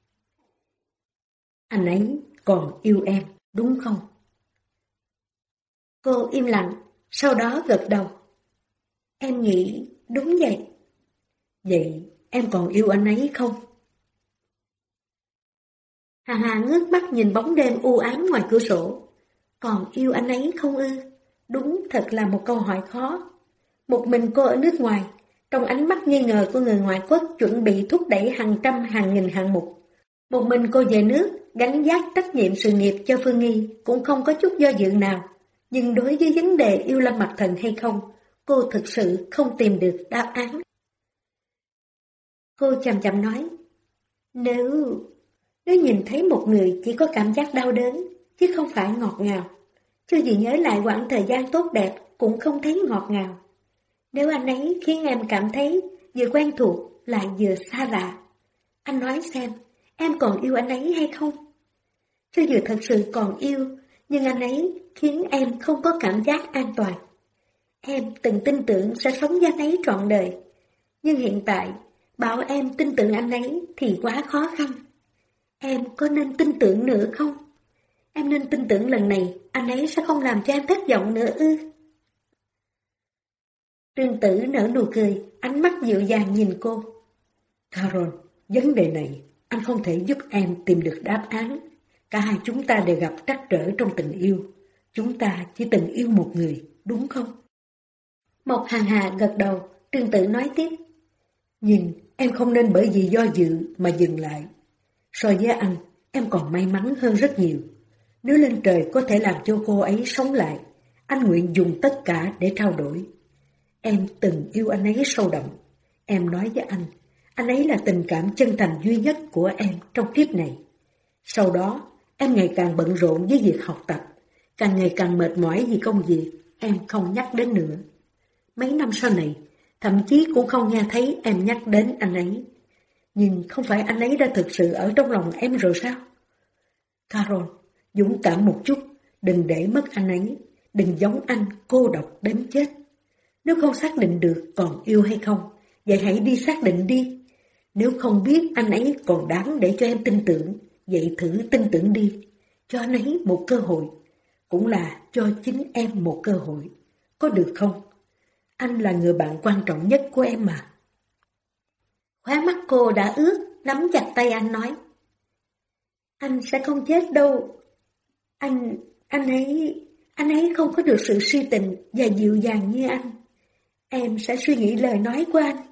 Anh ấy còn yêu em, đúng không? Cô im lặng, sau đó gật đầu. Em nghĩ đúng vậy. Vậy em còn yêu anh ấy không? Hà Hà ngước mắt nhìn bóng đêm u ám ngoài cửa sổ. Còn yêu anh ấy không ư? Đúng thật là một câu hỏi khó. Một mình cô ở nước ngoài, trong ánh mắt nghi ngờ của người ngoại quốc chuẩn bị thúc đẩy hàng trăm hàng nghìn hạng mục. Một mình cô về nước, gánh vác trách nhiệm sự nghiệp cho Phương Nghi cũng không có chút do dự nào. Nhưng đối với vấn đề yêu Lâm Mặc Thần hay không, cô thực sự không tìm được đáp án. Cô chậm chậm nói, nếu nhìn thấy một người chỉ có cảm giác đau đớn, chứ không phải ngọt ngào, cho dù nhớ lại quãng thời gian tốt đẹp cũng không thấy ngọt ngào. Nếu anh ấy khiến em cảm thấy vừa quen thuộc lại vừa xa lạ, anh nói xem, em còn yêu anh ấy hay không? Cho dù thật sự còn yêu, nhưng anh ấy khiến em không có cảm giác an toàn. Em từng tin tưởng sẽ sống với anh ấy trọn đời, nhưng hiện tại bảo em tin tưởng anh ấy thì quá khó khăn. Em có nên tin tưởng nữa không? Em nên tin tưởng lần này anh ấy sẽ không làm cho em thất vọng nữa ư? Trương Tử nở nụ cười, ánh mắt dịu dàng nhìn cô. Carol, vấn đề này anh không thể giúp em tìm được đáp án. Cả hai chúng ta đều gặp trắc trở trong tình yêu. Chúng ta chỉ từng yêu một người, đúng không? Mộc Hàn Hà gật đầu, Trương Tử nói tiếp. Nhưng em không nên bởi vì do dự mà dừng lại. So với anh, em còn may mắn hơn rất nhiều. Nếu lên trời có thể làm cho cô ấy sống lại, anh nguyện dùng tất cả để trao đổi. Em từng yêu anh ấy sâu đậm. Em nói với anh ấy là tình cảm chân thành duy nhất của em trong kiếp này. Sau đó, em ngày càng bận rộn với việc học tập, càng ngày càng mệt mỏi vì công việc, em không nhắc đến nữa. Mấy năm sau này, thậm chí cũng không nghe thấy em nhắc đến anh ấy. Nhưng không phải anh ấy đã thực sự ở trong lòng em rồi sao? Carol, dũng cảm một chút, đừng để mất anh ấy, đừng giống anh cô độc đến chết. Nếu không xác định được còn yêu hay không, vậy hãy đi xác định đi. Nếu không biết anh ấy còn đáng để cho em tin tưởng, vậy thử tin tưởng đi, cho anh ấy một cơ hội, cũng là cho chính em một cơ hội. Có được không? Anh là người bạn quan trọng nhất của em mà. Khóe mắt cô đã ướt, nắm chặt tay anh nói. Anh sẽ không chết đâu. Anh ấy không có được sự si tình và dịu dàng như anh. Em sẽ suy nghĩ lời nói của anh.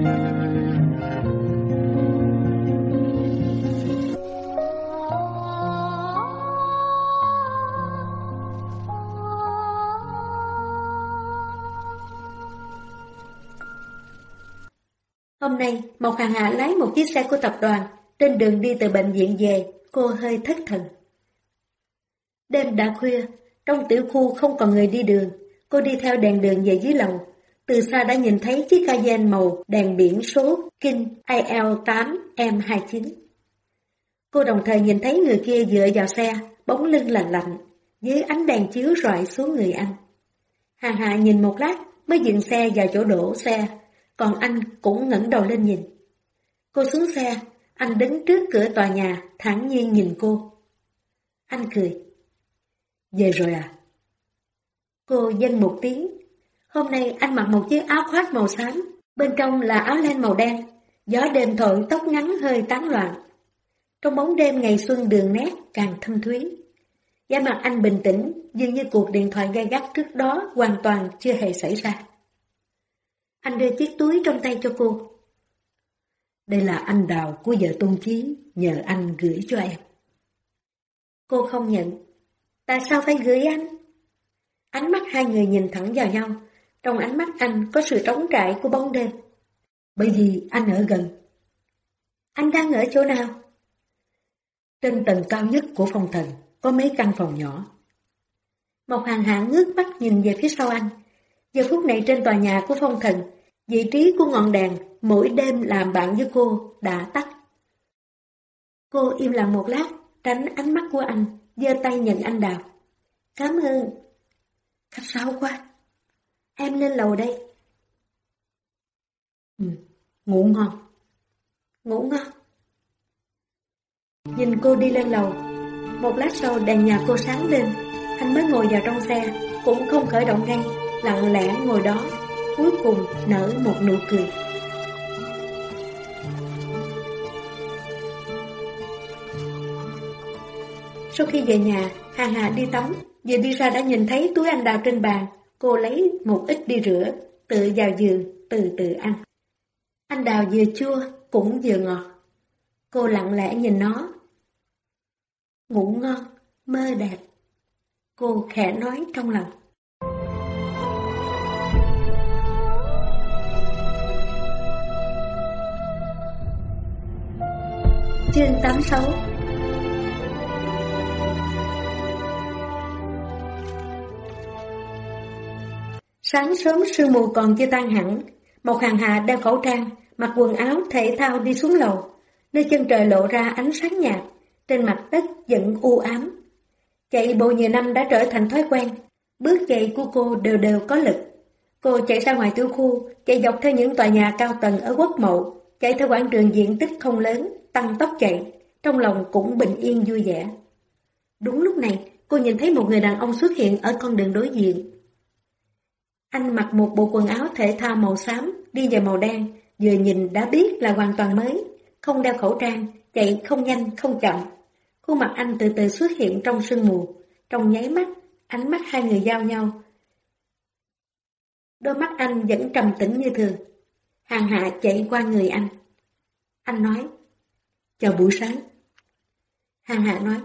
Hôm nay, Mộc Hàn Hà lái một chiếc xe của tập đoàn, trên đường đi từ bệnh viện về, cô hơi thất thần. Đêm đã khuya, trong tiểu khu không còn người đi đường, cô đi theo đèn đường về dưới lầu. Từ xa đã nhìn thấy chiếc Cayenne màu đèn biển số King IL8M29. Cô đồng thời nhìn thấy người kia dựa vào xe, bóng lưng lạnh lạnh, dưới ánh đèn chiếu rọi xuống người anh. Hàn Hà nhìn một lát mới dừng xe vào chỗ đổ xe, còn anh cũng ngẩng đầu lên nhìn. Cô xuống xe, anh đứng trước cửa tòa nhà, thản nhiên nhìn cô. Anh cười. Về rồi à? Cô dâng một tiếng. Hôm nay anh mặc một chiếc áo khoác màu xám, bên trong là áo len màu đen, gió đêm thổi tóc ngắn hơi tán loạn. Trong bóng đêm ngày xuân đường nét càng thâm thúy. Da mặt anh bình tĩnh, dường như cuộc điện thoại gay gắt trước đó hoàn toàn chưa hề xảy ra. Anh đưa chiếc túi trong tay cho cô. Đây là anh đào của vợ Tôn Chí, nhờ anh gửi cho em. Cô không nhận. Tại sao phải gửi anh? Ánh mắt hai người nhìn thẳng vào nhau. Trong ánh mắt anh có sự trống trải của bóng đêm. Bởi vì anh ở gần. Anh đang ở chỗ nào? Trên tầng cao nhất của phòng thần, có mấy căn phòng nhỏ. Mộc Hàn Hà ngước mắt nhìn về phía sau anh. Giờ phút này trên tòa nhà của phong thần, vị trí của ngọn đèn mỗi đêm làm bạn với cô đã tắt. Cô im lặng một lát, tránh ánh mắt của anh, giơ tay nhận anh đào. Cảm ơn. Khách sáo quá. Em lên lầu đây. Ngủ ngon. Ngủ ngon. Nhìn cô đi lên lầu. Một lát sau đèn nhà cô sáng lên. Anh mới ngồi vào trong xe, cũng không khởi động ngay, lặng lẽ ngồi đó, cuối cùng nở một nụ cười. Sau khi về nhà, Hàn Hà đi tắm, vừa đi ra đã nhìn thấy túi anh đào trên bàn. Cô lấy một ít đi rửa, tự vào giường, từ từ ăn. Anh đào vừa chua, cũng vừa ngọt. Cô lặng lẽ nhìn nó. Ngủ ngon, mơ đẹp. Cô khẽ nói trong lòng. Chương 86. Sáng sớm sương mù còn chưa tan hẳn, Mộc Hàn Hà đeo khẩu trang, mặc quần áo thể thao đi xuống lầu, nơi chân trời lộ ra ánh sáng nhạt, trên mặt đất vẫn u ám. Chạy bộ nhiều năm đã trở thành thói quen, bước chạy của cô đều đều có lực. Cô chạy ra ngoài tiểu khu, chạy dọc theo những tòa nhà cao tầng ở Quốc Mậu, chạy theo quãng đường diện tích không lớn, tăng tốc chạy, trong lòng cũng bình yên vui vẻ. Đúng lúc này, cô nhìn thấy một người đàn ông xuất hiện ở con đường đối diện. Anh mặc một bộ quần áo thể thao màu xám, đi vào màu đen, vừa nhìn đã biết là hoàn toàn mới, không đeo khẩu trang, chạy không nhanh không chậm. Khuôn mặt anh từ từ xuất hiện trong sương mù, trong nháy mắt, ánh mắt hai người giao nhau. Đôi mắt anh vẫn trầm tĩnh như thường. Hàn Hạ chạy qua người anh. Anh nói, chào buổi sáng. Hàn Hạ nói,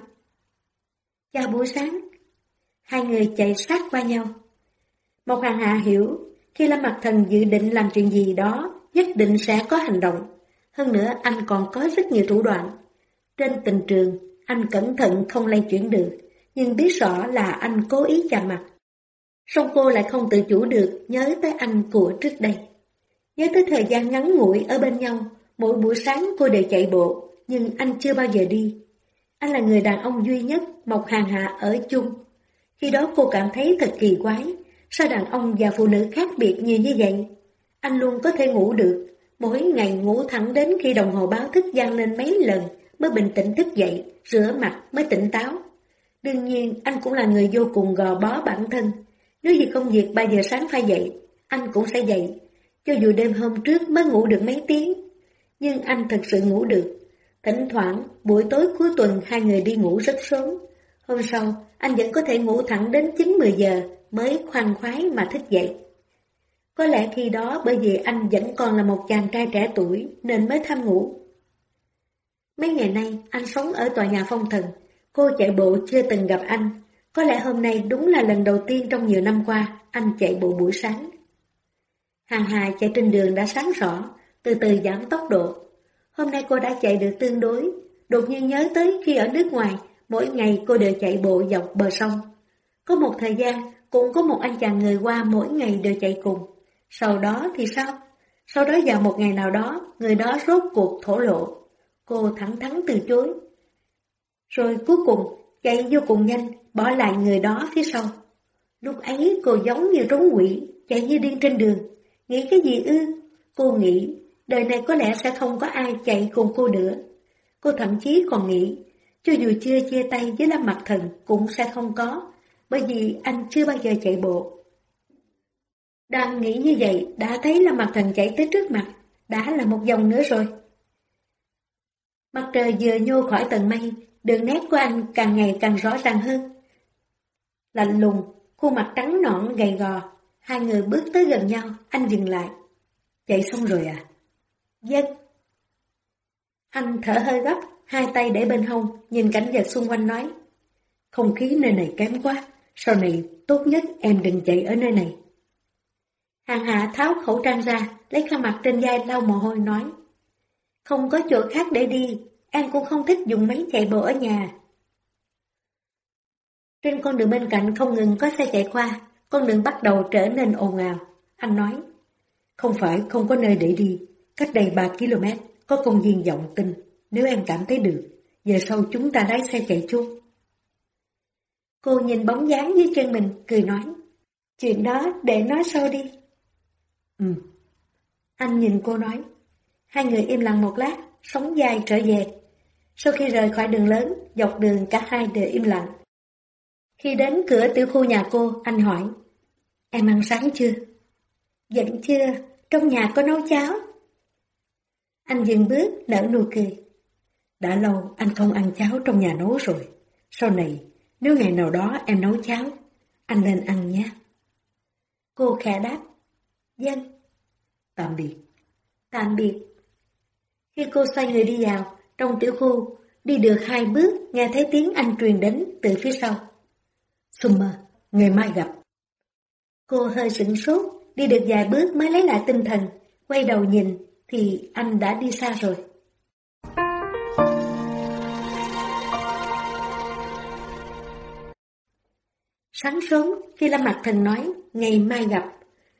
chào buổi sáng. Hai người chạy sát qua nhau. Mộc Hàn Hạ hiểu, khi Lâm Mặc Thần dự định làm chuyện gì đó, nhất định sẽ có hành động. Hơn nữa anh còn có rất nhiều thủ đoạn. Trên tình trường, anh cẩn thận không lay chuyển được, nhưng biết rõ là anh cố ý chạm mặt. Song cô lại không tự chủ được nhớ tới anh của trước đây. Nhớ tới thời gian ngắn ngủi ở bên nhau, mỗi buổi sáng cô đều chạy bộ, nhưng anh chưa bao giờ đi. Anh là người đàn ông duy nhất Mộc Hàn Hạ ở chung. Khi đó cô cảm thấy thật kỳ quái, sao đàn ông và phụ nữ khác biệt nhiều như vậy? Anh luôn có thể ngủ được, mỗi ngày ngủ thẳng đến khi đồng hồ báo thức vang lên mấy lần mới bình tĩnh thức dậy, rửa mặt mới tỉnh táo. Đương nhiên anh cũng là người vô cùng gò bó bản thân. Nếu vì công việc 3 giờ sáng phải dậy, anh cũng sẽ dậy, cho dù đêm hôm trước mới ngủ được mấy tiếng. Nhưng anh thật sự ngủ được. Thỉnh thoảng, buổi tối cuối tuần hai người đi ngủ rất sớm. Hôm sau, anh vẫn có thể ngủ thẳng đến 9-10 giờ mới khoan khoái mà thức dậy. Có lẽ khi đó bởi vì anh vẫn còn là một chàng trai trẻ tuổi nên mới tham ngủ. Mấy ngày nay, anh sống ở tòa nhà Phong Thần. Cô chạy bộ chưa từng gặp anh. Có lẽ hôm nay đúng là lần đầu tiên trong nhiều năm qua anh chạy bộ buổi sáng. Hàn Hà chạy trên đường đã sáng rõ, từ từ giảm tốc độ. Hôm nay cô đã chạy được tương đối, đột nhiên nhớ tới khi ở nước ngoài, mỗi ngày cô đều chạy bộ dọc bờ sông. Có một thời gian, cũng có một anh chàng người qua mỗi ngày đều chạy cùng. Sau đó thì sao? Sau đó vào một ngày nào đó, người đó rốt cuộc thổ lộ. Cô thẳng thắn từ chối. Rồi cuối cùng, chạy vô cùng nhanh, bỏ lại người đó phía sau. Lúc ấy cô giống như trốn quỷ, chạy như điên trên đường. Nghĩ cái gì ư? Cô nghĩ, đời này có lẽ sẽ không có ai chạy cùng cô nữa. Cô thậm chí còn nghĩ, cho dù chưa chia tay với Lâm Mặc Thần cũng sẽ không có, bởi vì anh chưa bao giờ chạy bộ. Đang nghĩ như vậy, đã thấy Lâm Mặc Thần chạy tới trước mặt, đã là một vòng nữa rồi. Mặt trời vừa nhô khỏi tầng mây, đường nét của anh càng ngày càng rõ ràng hơn. Lạnh lùng, khuôn mặt trắng nõn gầy gò, hai người bước tới gần nhau, anh dừng lại. Chạy xong rồi à? Vâng. Anh thở hơi gấp, hai tay để bên hông, nhìn cảnh vật xung quanh nói. Không khí nơi này kém quá, sau này tốt nhất em đừng chạy ở nơi này. Hàn Hạ tháo khẩu trang ra, lấy khăn mặt trên vai lau mồ hôi nói. Không có chỗ khác để đi, em cũng không thích dùng máy chạy bộ ở nhà. Trên con đường bên cạnh không ngừng có xe chạy qua, con đường bắt đầu trở nên ồn ào. Anh nói, không phải không có nơi để đi, cách đây 3 km có công viên Vọng Tinh, nếu em cảm thấy được, giờ sau chúng ta lái xe chạy chung. Cô nhìn bóng dáng dưới chân mình, cười nói, chuyện đó để nói sau đi. Anh nhìn cô nói. Hai người im lặng một lát, sóng vai trở về. Sau khi rời khỏi đường lớn, dọc đường cả hai đều im lặng. Khi đến cửa tiểu khu nhà cô, anh hỏi, em ăn sáng chưa? Vẫn chưa, trong nhà có nấu cháo. Anh dừng bước, nở nụ cười. Đã lâu anh không ăn cháo trong nhà nấu rồi. Sau này, nếu ngày nào đó em nấu cháo, anh nên ăn nhé. Cô khẽ đáp, vâng. Tạm biệt. Tạm biệt. Khi cô xoay người đi vào, trong tiểu khu, đi được 2 bước, nghe thấy tiếng anh truyền đến từ phía sau. Summer, ngày mai gặp. Cô hơi sửng sốt, đi được vài bước mới lấy lại tinh thần, quay đầu nhìn, thì anh đã đi xa rồi. Sáng sớm, khi Lâm Mặc Thần nói, ngày mai gặp,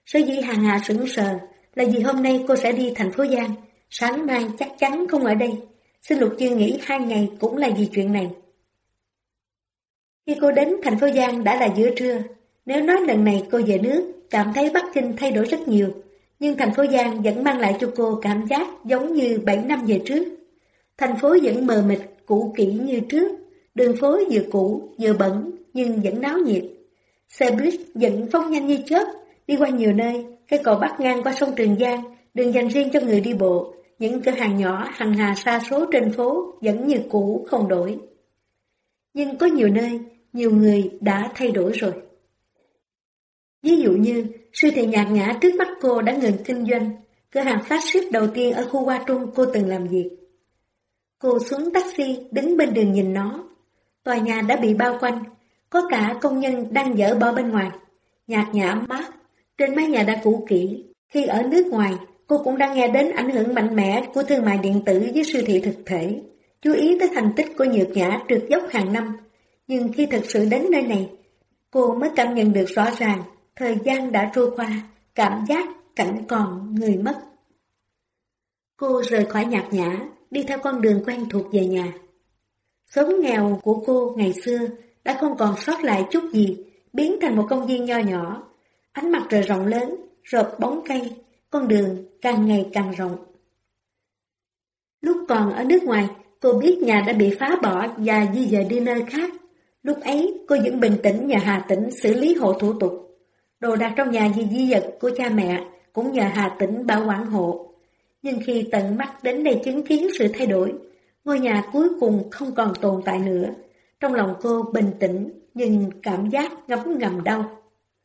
Sở dĩ Hàng Hà sững sờ là vì hôm nay cô sẽ đi thành phố Giang, sáng mai chắc chắn không ở đây. Xin Lục Chương nghỉ 2 ngày cũng là vì chuyện này. Khi cô đến thành phố Giang đã là giữa trưa. Nếu nói lần này cô về nước, cảm thấy Bắc Kinh thay đổi rất nhiều, nhưng thành phố Giang vẫn mang lại cho cô cảm giác giống như 7 năm về trước. Thành phố vẫn mờ mịt, cũ kỹ như trước, đường phố vừa cũ, vừa bẩn, nhưng vẫn náo nhiệt. Xe buýt vẫn phóng nhanh như chớp, đi qua nhiều nơi, cây cầu bắc ngang qua sông Trường Giang, đường dành riêng cho người đi bộ, những cửa hàng nhỏ hằng hà sa số trên phố vẫn như cũ không đổi. Nhưng có nhiều nơi, nhiều người đã thay đổi rồi. Ví dụ như, siêu thị Nhạt Nhã trước mắt cô đã ngừng kinh doanh, cửa hàng flagship đầu tiên ở khu Hoa Trung cô từng làm việc. Cô xuống taxi, đứng bên đường nhìn nó. Tòa nhà đã bị bao quanh, có cả công nhân đang dỡ bỏ bên ngoài. Nhạt Nhã mát, trên mái nhà đã cũ kỹ. Khi ở nước ngoài, cô cũng đang nghe đến ảnh hưởng mạnh mẽ của thương mại điện tử với siêu thị thực thể, chú ý tới thành tích của Nhược Nhã trượt dốc hàng năm. Nhưng khi thực sự đến nơi này, cô mới cảm nhận được rõ ràng, thời gian đã trôi qua, cảm giác cảnh còn người mất. Cô rời khỏi Nhạt Nhã, đi theo con đường quen thuộc về nhà. Xóm nghèo của cô ngày xưa đã không còn sót lại chút gì, biến thành một công viên nho nhỏ. Ánh mặt trời rộng lớn, rợp bóng cây, con đường càng ngày càng rộng. Lúc còn ở nước ngoài, cô biết nhà đã bị phá bỏ và di dời đi nơi khác. Lúc ấy, cô vẫn bình tĩnh nhờ Hà Tĩnh xử lý hộ thủ tục. Đồ đạc trong nhà vì di vật của cha mẹ cũng nhờ Hà Tĩnh bảo quản hộ. Nhưng khi tận mắt đến đây chứng kiến sự thay đổi, ngôi nhà cuối cùng không còn tồn tại nữa. Trong lòng cô bình tĩnh nhưng cảm giác ngấm ngầm đau.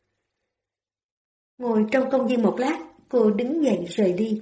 Ngồi trong công viên một lát, cô đứng dậy rời đi.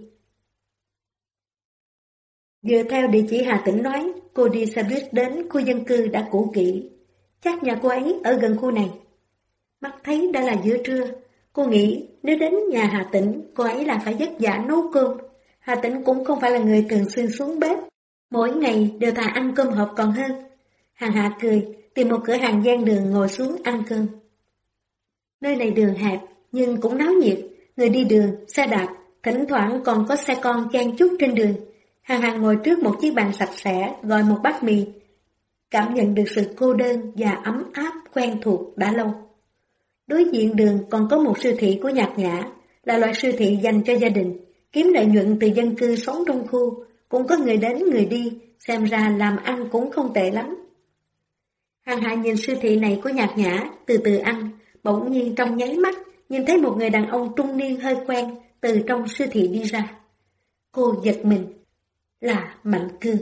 Dựa theo địa chỉ Hà Tĩnh nói, cô đi xe buýt đến khu dân cư đã cũ kỹ. Chắc nhà cô ấy ở gần khu này. Mắt thấy đã là giữa trưa, cô nghĩ nếu đến nhà Hà Tĩnh, cô ấy là phải vất vả nấu cơm. Hà Tĩnh cũng không phải là người thường xuyên xuống bếp, mỗi ngày đều thà ăn cơm hộp còn hơn. Hàng Hạ cười, tìm một cửa hàng gian đường ngồi xuống ăn cơm. Nơi này đường hẹp, nhưng cũng náo nhiệt, người đi đường, xe đạp, thỉnh thoảng còn có xe con chen chúc trên đường. Hàng Hạ ngồi trước một chiếc bàn sạch sẽ, gọi một bát mì, cảm nhận được sự cô đơn và ấm áp quen thuộc đã lâu. Đối diện đường còn có một siêu thị của Nhạt Nhã, là loại siêu thị dành cho gia đình, kiếm lợi nhuận từ dân cư sống trong khu, cũng có người đến người đi, xem ra làm ăn cũng không tệ lắm. Hàng Hạ nhìn siêu thị này của Nhạt Nhã, từ từ ăn, bỗng nhiên trong nháy mắt, nhìn thấy một người đàn ông trung niên hơi quen từ trong siêu thị đi ra. Cô giật mình, là Mạnh Cương.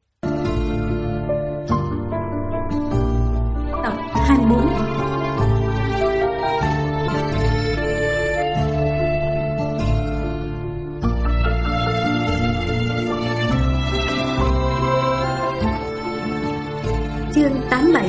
Tập 24. Chương 87.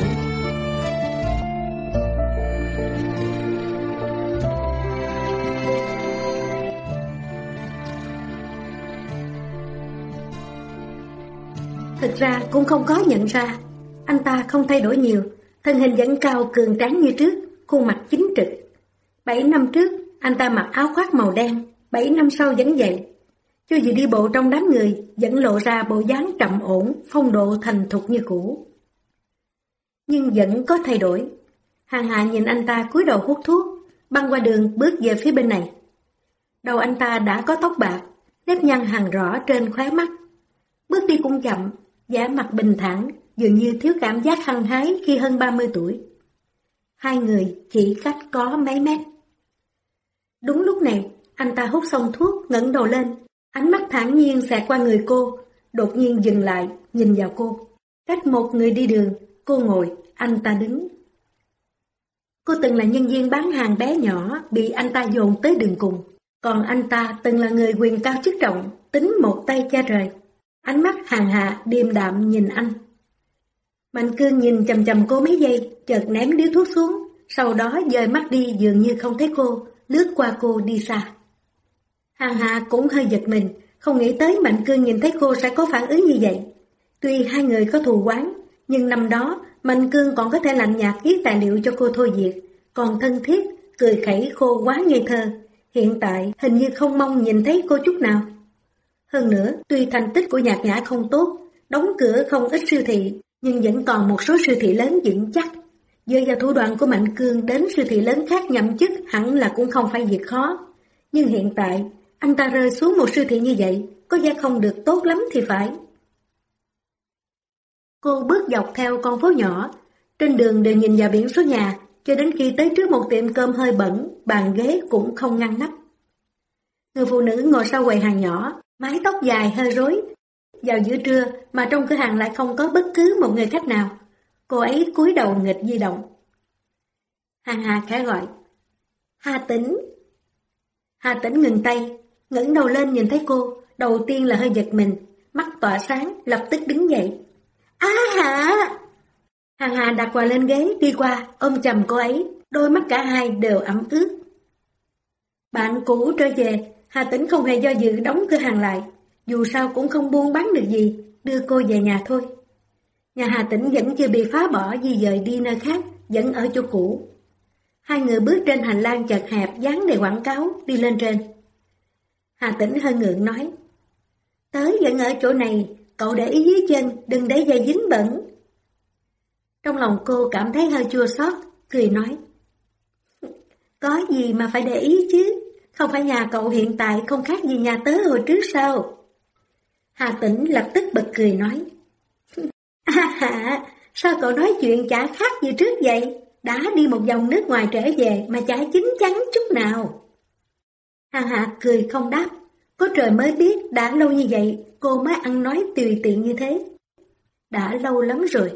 Thực ra cũng không có nhận ra, anh ta không thay đổi nhiều, thân hình vẫn cao cường tráng như trước, khuôn mặt chính trực. 7 năm trước, anh ta mặc áo khoác màu đen, 7 năm sau vẫn vậy. Cho dù đi bộ trong đám người, vẫn lộ ra bộ dáng trầm ổn, phong độ thành thục như cũ. Nhưng vẫn có thay đổi. Hàng Hạ nhìn anh ta cúi đầu hút thuốc, băng qua đường bước về phía bên này. Đầu anh ta đã có tóc bạc, nếp nhăn hằn rõ trên khóe mắt. Bước đi cũng chậm, vẻ mặt bình thản, dường như thiếu cảm giác hăng hái khi hơn 30 tuổi. Hai người chỉ cách có mấy mét. Đúng lúc này, anh ta hút xong thuốc, ngẩng đầu lên, ánh mắt thản nhiên xẹt qua người cô, đột nhiên dừng lại, nhìn vào cô. Cách một người đi đường, cô ngồi, anh ta đứng. Cô từng là nhân viên bán hàng bé nhỏ, bị anh ta dồn tới đường cùng. Còn anh ta từng là người quyền cao chức trọng, tính một tay che trời. Ánh mắt Hàng Hạ điềm đạm nhìn anh. Mạnh Cương nhìn chằm chằm cô mấy giây, chợt ném điếu thuốc xuống, sau đó dời mắt đi dường như không thấy cô, lướt qua cô đi xa. Hàng Hạ cũng hơi giật mình, không nghĩ tới Mạnh Cương nhìn thấy cô sẽ có phản ứng như vậy. Tuy hai người có thù oán, nhưng năm đó Mạnh Cương còn có thể lạnh nhạt viết tài liệu cho cô thôi việc, còn thân thiết, cười khẩy khô quá ngây thơ. hiện tại hình như không mong nhìn thấy cô chút nào. Hơn nữa, tuy thành tích của Nhạc Nhã không tốt, đóng cửa không ít siêu thị, nhưng vẫn còn một số siêu thị lớn vững chắc. Dựa vào thủ đoạn của Mạnh Cương đến siêu thị lớn khác nhậm chức hẳn là cũng không phải việc khó. Nhưng hiện tại, anh ta rơi xuống một siêu thị như vậy, có vẻ không được tốt lắm thì phải. Cô bước dọc theo con phố nhỏ, trên đường đều nhìn vào biển số nhà, cho đến khi tới trước một tiệm cơm hơi bẩn, bàn ghế cũng không ngăn nắp. Người phụ nữ ngồi sau quầy hàng nhỏ, mái tóc dài hơi rối. Vào giữa trưa mà trong cửa hàng lại không có bất cứ một người khách nào. Cô ấy cúi đầu nghịch di động. Hàng Hà khẽ gọi. Hà Tĩnh. Hà Tĩnh ngừng tay, ngẩng đầu lên nhìn thấy cô, đầu tiên là hơi giật mình, mắt tỏa sáng, lập tức đứng dậy. Hà! Hàng Hà đặt quà lên ghế, đi qua, ôm chầm cô ấy, đôi mắt cả hai đều ẩm ướt. Bạn cũ trở về, Hà Tĩnh không hề do dự đóng cửa hàng lại, dù sao cũng không buôn bán được gì, đưa cô về nhà thôi. Nhà Hà Tĩnh vẫn chưa bị phá bỏ di dời đi nơi khác, vẫn ở chỗ cũ. Hai người bước trên hành lang chật hẹp dán đầy quảng cáo, đi lên trên. Hà Tĩnh hơi ngượng nói, tới vẫn ở chỗ này, cậu để ý dưới chân, đừng để giày dính bẩn. Trong lòng cô cảm thấy hơi chua xót, cười nói, có gì mà phải để ý chứ, không phải nhà cậu hiện tại không khác gì nhà tớ hồi trước sao? Hà Tĩnh lập tức bật cười nói, sao cậu nói chuyện chả khác như trước vậy? Đã đi một vòng nước ngoài trở về mà chả chín chắn chút nào. Hàng Hạ cười không đáp, có trời mới biết đã lâu như vậy cô mới ăn nói tùy tiện như thế. Đã lâu lắm rồi.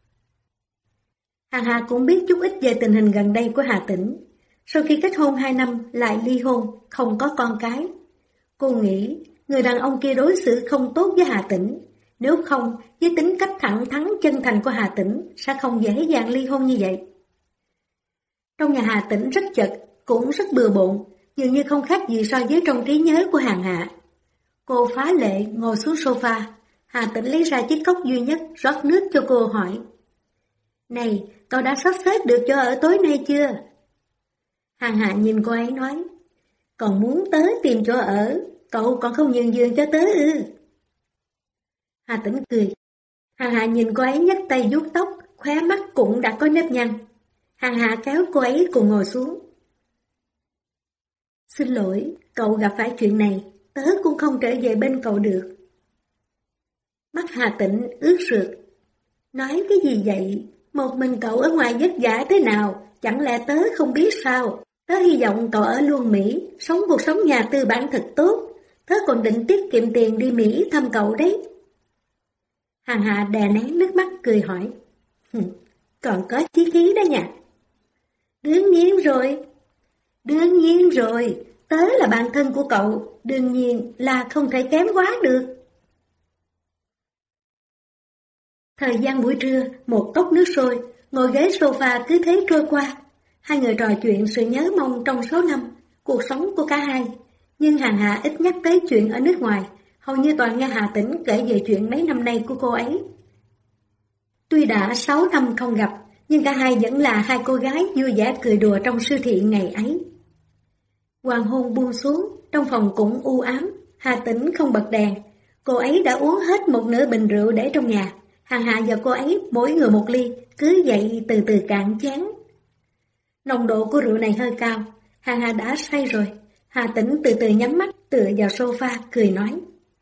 Hàng Hạ cũng biết chút ít về tình hình gần đây của Hà Tĩnh. Sau khi kết hôn 2 năm lại ly hôn, không có con cái. Cô nghĩ người đàn ông kia đối xử không tốt với Hà Tĩnh. Nếu không, với tính cách thẳng thắn chân thành của Hà Tĩnh sẽ không dễ dàng ly hôn như vậy. Trong nhà Hà Tĩnh rất chật, cũng rất bừa bộn, dường như không khác gì so với trong trí nhớ của Hàng Hạ. Cô phá lệ ngồi xuống sofa, Hà Tĩnh lấy ra chiếc cốc duy nhất rót nước cho cô hỏi. Này, cậu đã sắp xếp được chỗ ở tối nay chưa? Hàng Hạ nhìn cô ấy nói, còn muốn tới tìm chỗ ở, cậu còn không nhường giường cho tớ ư? Hà Tĩnh cười. Hàng Hạ nhìn cô ấy nhấc tay vuốt tóc, khóe mắt cũng đã có nếp nhăn. Hàng Hạ kéo cô ấy cùng ngồi xuống. Xin lỗi, cậu gặp phải chuyện này, tớ cũng không trở về bên cậu được. Mắt Hà Tĩnh ướt sượt. Nói cái gì vậy? Một mình cậu ở ngoài vất vả thế nào, chẳng lẽ tớ không biết sao? Tớ hy vọng cậu ở luôn Mỹ, sống cuộc sống nhà tư bản thật tốt. Tớ còn định tiết kiệm tiền đi Mỹ thăm cậu đấy. Hàng Hạ đè nén nước mắt cười hỏi. Còn có chí khí đó nha. Đương nhiên rồi, tớ là bạn thân của cậu, đương nhiên là không thể kém quá được. Thời gian buổi trưa, một cốc nước sôi, ngồi ghế sofa cứ thế trôi qua. Hai người trò chuyện sự nhớ mong trong 6 năm, cuộc sống của cả hai. Nhưng Hàng Hạ ít nhắc tới chuyện ở nước ngoài, hầu như toàn nghe Hà Tĩnh kể về chuyện mấy năm nay của cô ấy. Tuy đã 6 năm không gặp, nhưng cả hai vẫn là hai cô gái vui vẻ cười đùa trong siêu thị ngày ấy. Hoàng hôn buông xuống, trong phòng cũng u ám, Hà Tĩnh không bật đèn. Cô ấy đã uống hết một nửa bình rượu để trong nhà. Hàng Hạ và cô ấy mỗi người một ly, cứ vậy từ từ cạn chén. Nồng độ của rượu này hơi cao, Hàng Hạ đã say rồi. Hà Tĩnh từ từ nhắm mắt tựa vào sofa cười nói.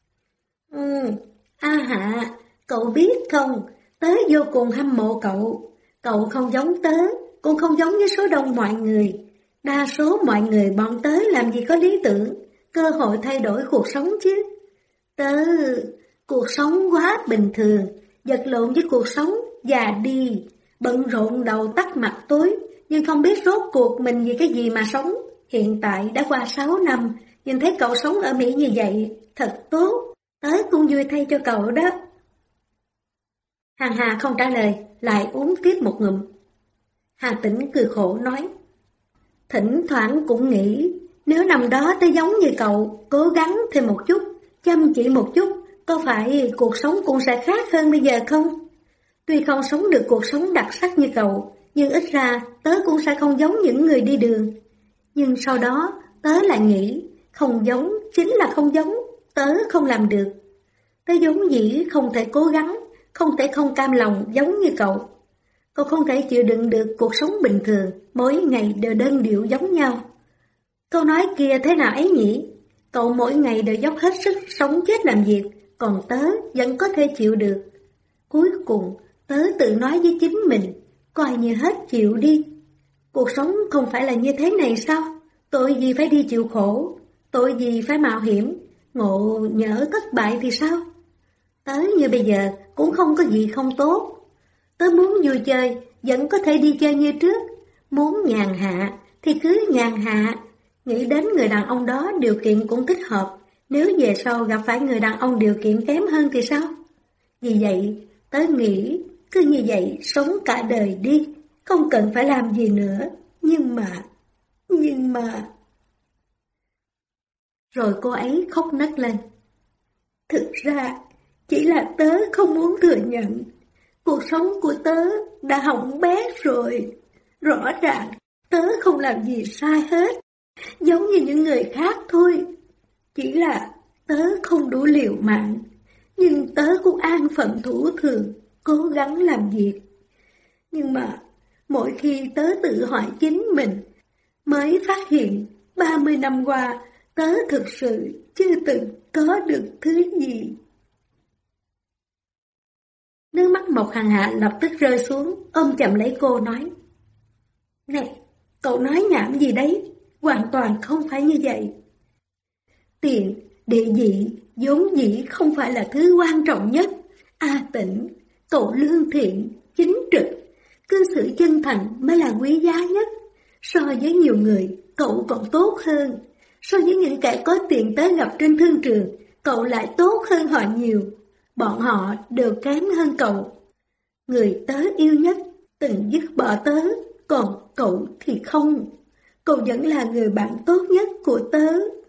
Hạ, cậu biết không, tớ vô cùng hâm mộ cậu. Cậu không giống tớ, cũng không giống với số đông mọi người. Đa số mọi người bọn tớ làm gì có lý tưởng, cơ hội thay đổi cuộc sống chứ. Cuộc sống quá bình thường, vật lộn với cuộc sống, già đi, bận rộn đầu tắt mặt tối, nhưng không biết rốt cuộc mình vì cái gì mà sống. Hiện tại đã qua 6 năm, nhìn thấy cậu sống ở Mỹ như vậy, thật tốt, tớ cũng vui thay cho cậu đó. Hàng Hà không trả lời, lại uống tiếp một ngụm. Hà Tĩnh cười khổ nói, thỉnh thoảng cũng nghĩ, nếu năm đó tớ giống như cậu, cố gắng thêm một chút, chăm chỉ một chút, có phải cuộc sống cũng sẽ khác hơn bây giờ không? Tuy không sống được cuộc sống đặc sắc như cậu, nhưng ít ra tớ cũng sẽ không giống những người đi đường. Nhưng sau đó, tớ lại nghĩ, không giống chính là không giống, tớ không làm được. Tớ vốn dĩ không thể cố gắng, không thể không cam lòng giống như cậu. Cậu không thể chịu đựng được cuộc sống bình thường, mỗi ngày đều đơn điệu giống nhau. Câu nói kia thế nào ấy nhỉ? Cậu mỗi ngày đều dốc hết sức sống chết làm việc, còn tớ vẫn có thể chịu được. Cuối cùng, tớ tự nói với chính mình, coi như hết chịu đi. Cuộc sống không phải là như thế này sao? Tội gì phải đi chịu khổ? Tội gì phải mạo hiểm? Ngộ nhỡ thất bại thì sao? Tớ như bây giờ cũng không có gì không tốt. Tớ muốn vui chơi, vẫn có thể đi chơi như trước. Muốn nhàn hạ thì cứ nhàn hạ. Nghĩ đến người đàn ông đó điều kiện cũng thích hợp. Nếu về sau gặp phải người đàn ông điều kiện kém hơn thì sao? Vì vậy, tớ nghĩ cứ như vậy sống cả đời đi. Không cần phải làm gì nữa. Nhưng mà... Rồi cô ấy khóc nấc lên. Thực ra, chỉ là tớ không muốn thừa nhận. Cuộc sống của tớ đã hỏng bét rồi. Rõ ràng, tớ không làm gì sai hết. Giống như những người khác thôi. Chỉ là tớ không đủ liều mạng. Nhưng tớ cũng an phận thủ thường, cố gắng làm việc. Nhưng mà, mỗi khi tớ tự hỏi chính mình, mới phát hiện 30 năm qua, tớ thực sự chưa từng có được thứ gì. Nước mắt Mộc Hằng Hạ lập tức rơi xuống, ôm chầm lấy cô nói. Này, cậu nói nhảm gì đấy? Hoàn toàn không phải như vậy. Tiền, địa vị, vốn dĩ không phải là thứ quan trọng nhất. Tĩnh, cậu lương thiện, chính trực, cư xử chân thành mới là quý giá nhất. So với nhiều người, cậu còn tốt hơn. So với những kẻ có tiền tới gặp trên thương trường, cậu lại tốt hơn họ nhiều. Bọn họ đều kém hơn cậu. Người tớ yêu nhất từng dứt bỏ tớ, còn cậu thì không. Cậu vẫn là người bạn tốt nhất của tớ.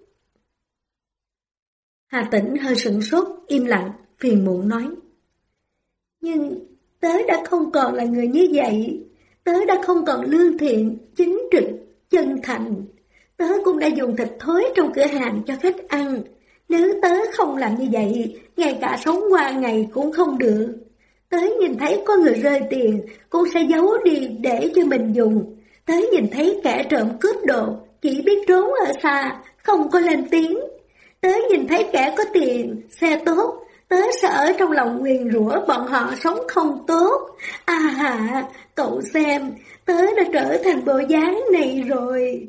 Hà Tĩnh hơi sửng sốt, im lặng, phiền muộn nói. Nhưng tớ đã không còn là người như vậy. Tớ đã không còn lương thiện, chính trực, chân thành. Tớ cũng đã dùng thịt thối trong cửa hàng cho khách ăn. Nếu tớ không làm như vậy, ngay cả sống qua ngày cũng không được. Tớ nhìn thấy có người rơi tiền, cũng sẽ giấu đi để cho mình dùng. Tớ nhìn thấy kẻ trộm cướp đồ, chỉ biết trốn ở xa, không có lên tiếng. Tớ nhìn thấy kẻ có tiền, xe tốt, tớ sẽ ở trong lòng nguyền rủa bọn họ sống không tốt. Cậu xem, tớ đã trở thành bộ dáng này rồi.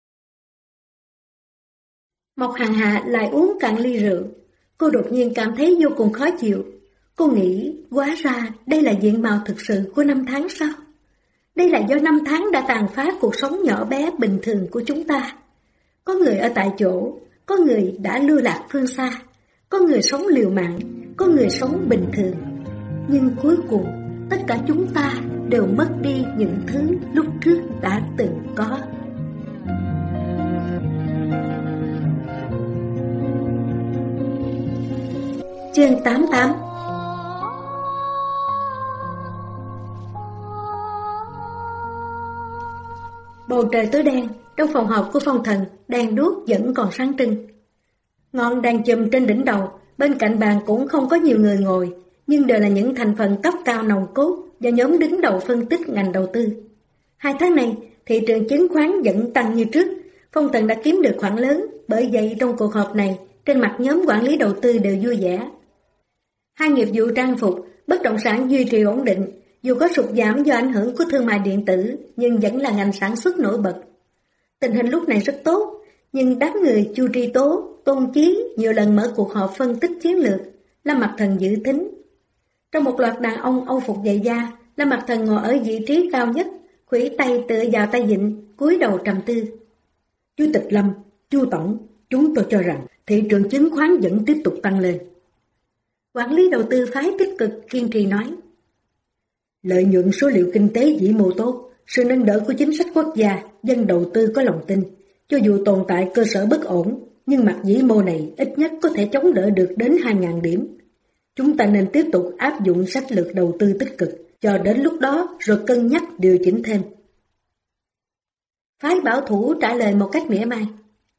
Mộc Hằng Hạ lại uống cạn ly rượu. Cô đột nhiên cảm thấy vô cùng khó chịu. Cô nghĩ, hóa ra đây là diện mạo thực sự của năm tháng sao? Đây là do năm tháng đã tàn phá cuộc sống nhỏ bé bình thường của chúng ta. Có người ở tại chỗ, có người đã lưu lạc phương xa, có người sống liều mạng, có người sống bình thường. Nhưng cuối cùng, tất cả chúng ta đều mất đi những thứ lúc trước đã từng có. Chương 88. Bầu trời tối đen, trong phòng họp của Phong Thần, đèn đuốc vẫn còn sáng trưng. Ngọn đèn chùm trên đỉnh đầu, bên cạnh bàn cũng không có nhiều người ngồi, nhưng đều là những thành phần cấp cao nòng cốt do nhóm đứng đầu phân tích ngành đầu tư. 2 tháng này, thị trường chứng khoán vẫn tăng như trước, Phong Thần đã kiếm được khoản lớn, bởi vậy trong cuộc họp này, trên mặt nhóm quản lý đầu tư đều vui vẻ. Hai nghiệp vụ trang phục, bất động sản duy trì ổn định, dù có sụt giảm do ảnh hưởng của thương mại điện tử, nhưng vẫn là ngành sản xuất nổi bật. Tình hình lúc này rất tốt, nhưng đám người Chu Tri Tố, Tôn Chí nhiều lần mở cuộc họp phân tích chiến lược, Lâm Mặc Thần dự thính. Trong một loạt đàn ông Âu phục dày da, Lâm Mặc Thần ngồi ở vị trí cao nhất, khuỷu tay tựa vào tay vịn, cúi đầu trầm tư. Chủ tịch Lâm, Chu Tổng, chúng tôi cho rằng thị trường chứng khoán vẫn tiếp tục tăng lên. Quản lý đầu tư phái tích cực kiên trì nói. Lợi nhuận số liệu kinh tế vĩ mô tốt, sự nâng đỡ của chính sách quốc gia, dân đầu tư có lòng tin. Cho dù tồn tại cơ sở bất ổn, nhưng mặt vĩ mô này ít nhất có thể chống đỡ được đến 2.000 điểm. Chúng ta nên tiếp tục áp dụng sách lược đầu tư tích cực, cho đến lúc đó rồi cân nhắc điều chỉnh thêm. Phái bảo thủ trả lời một cách mỉa mai.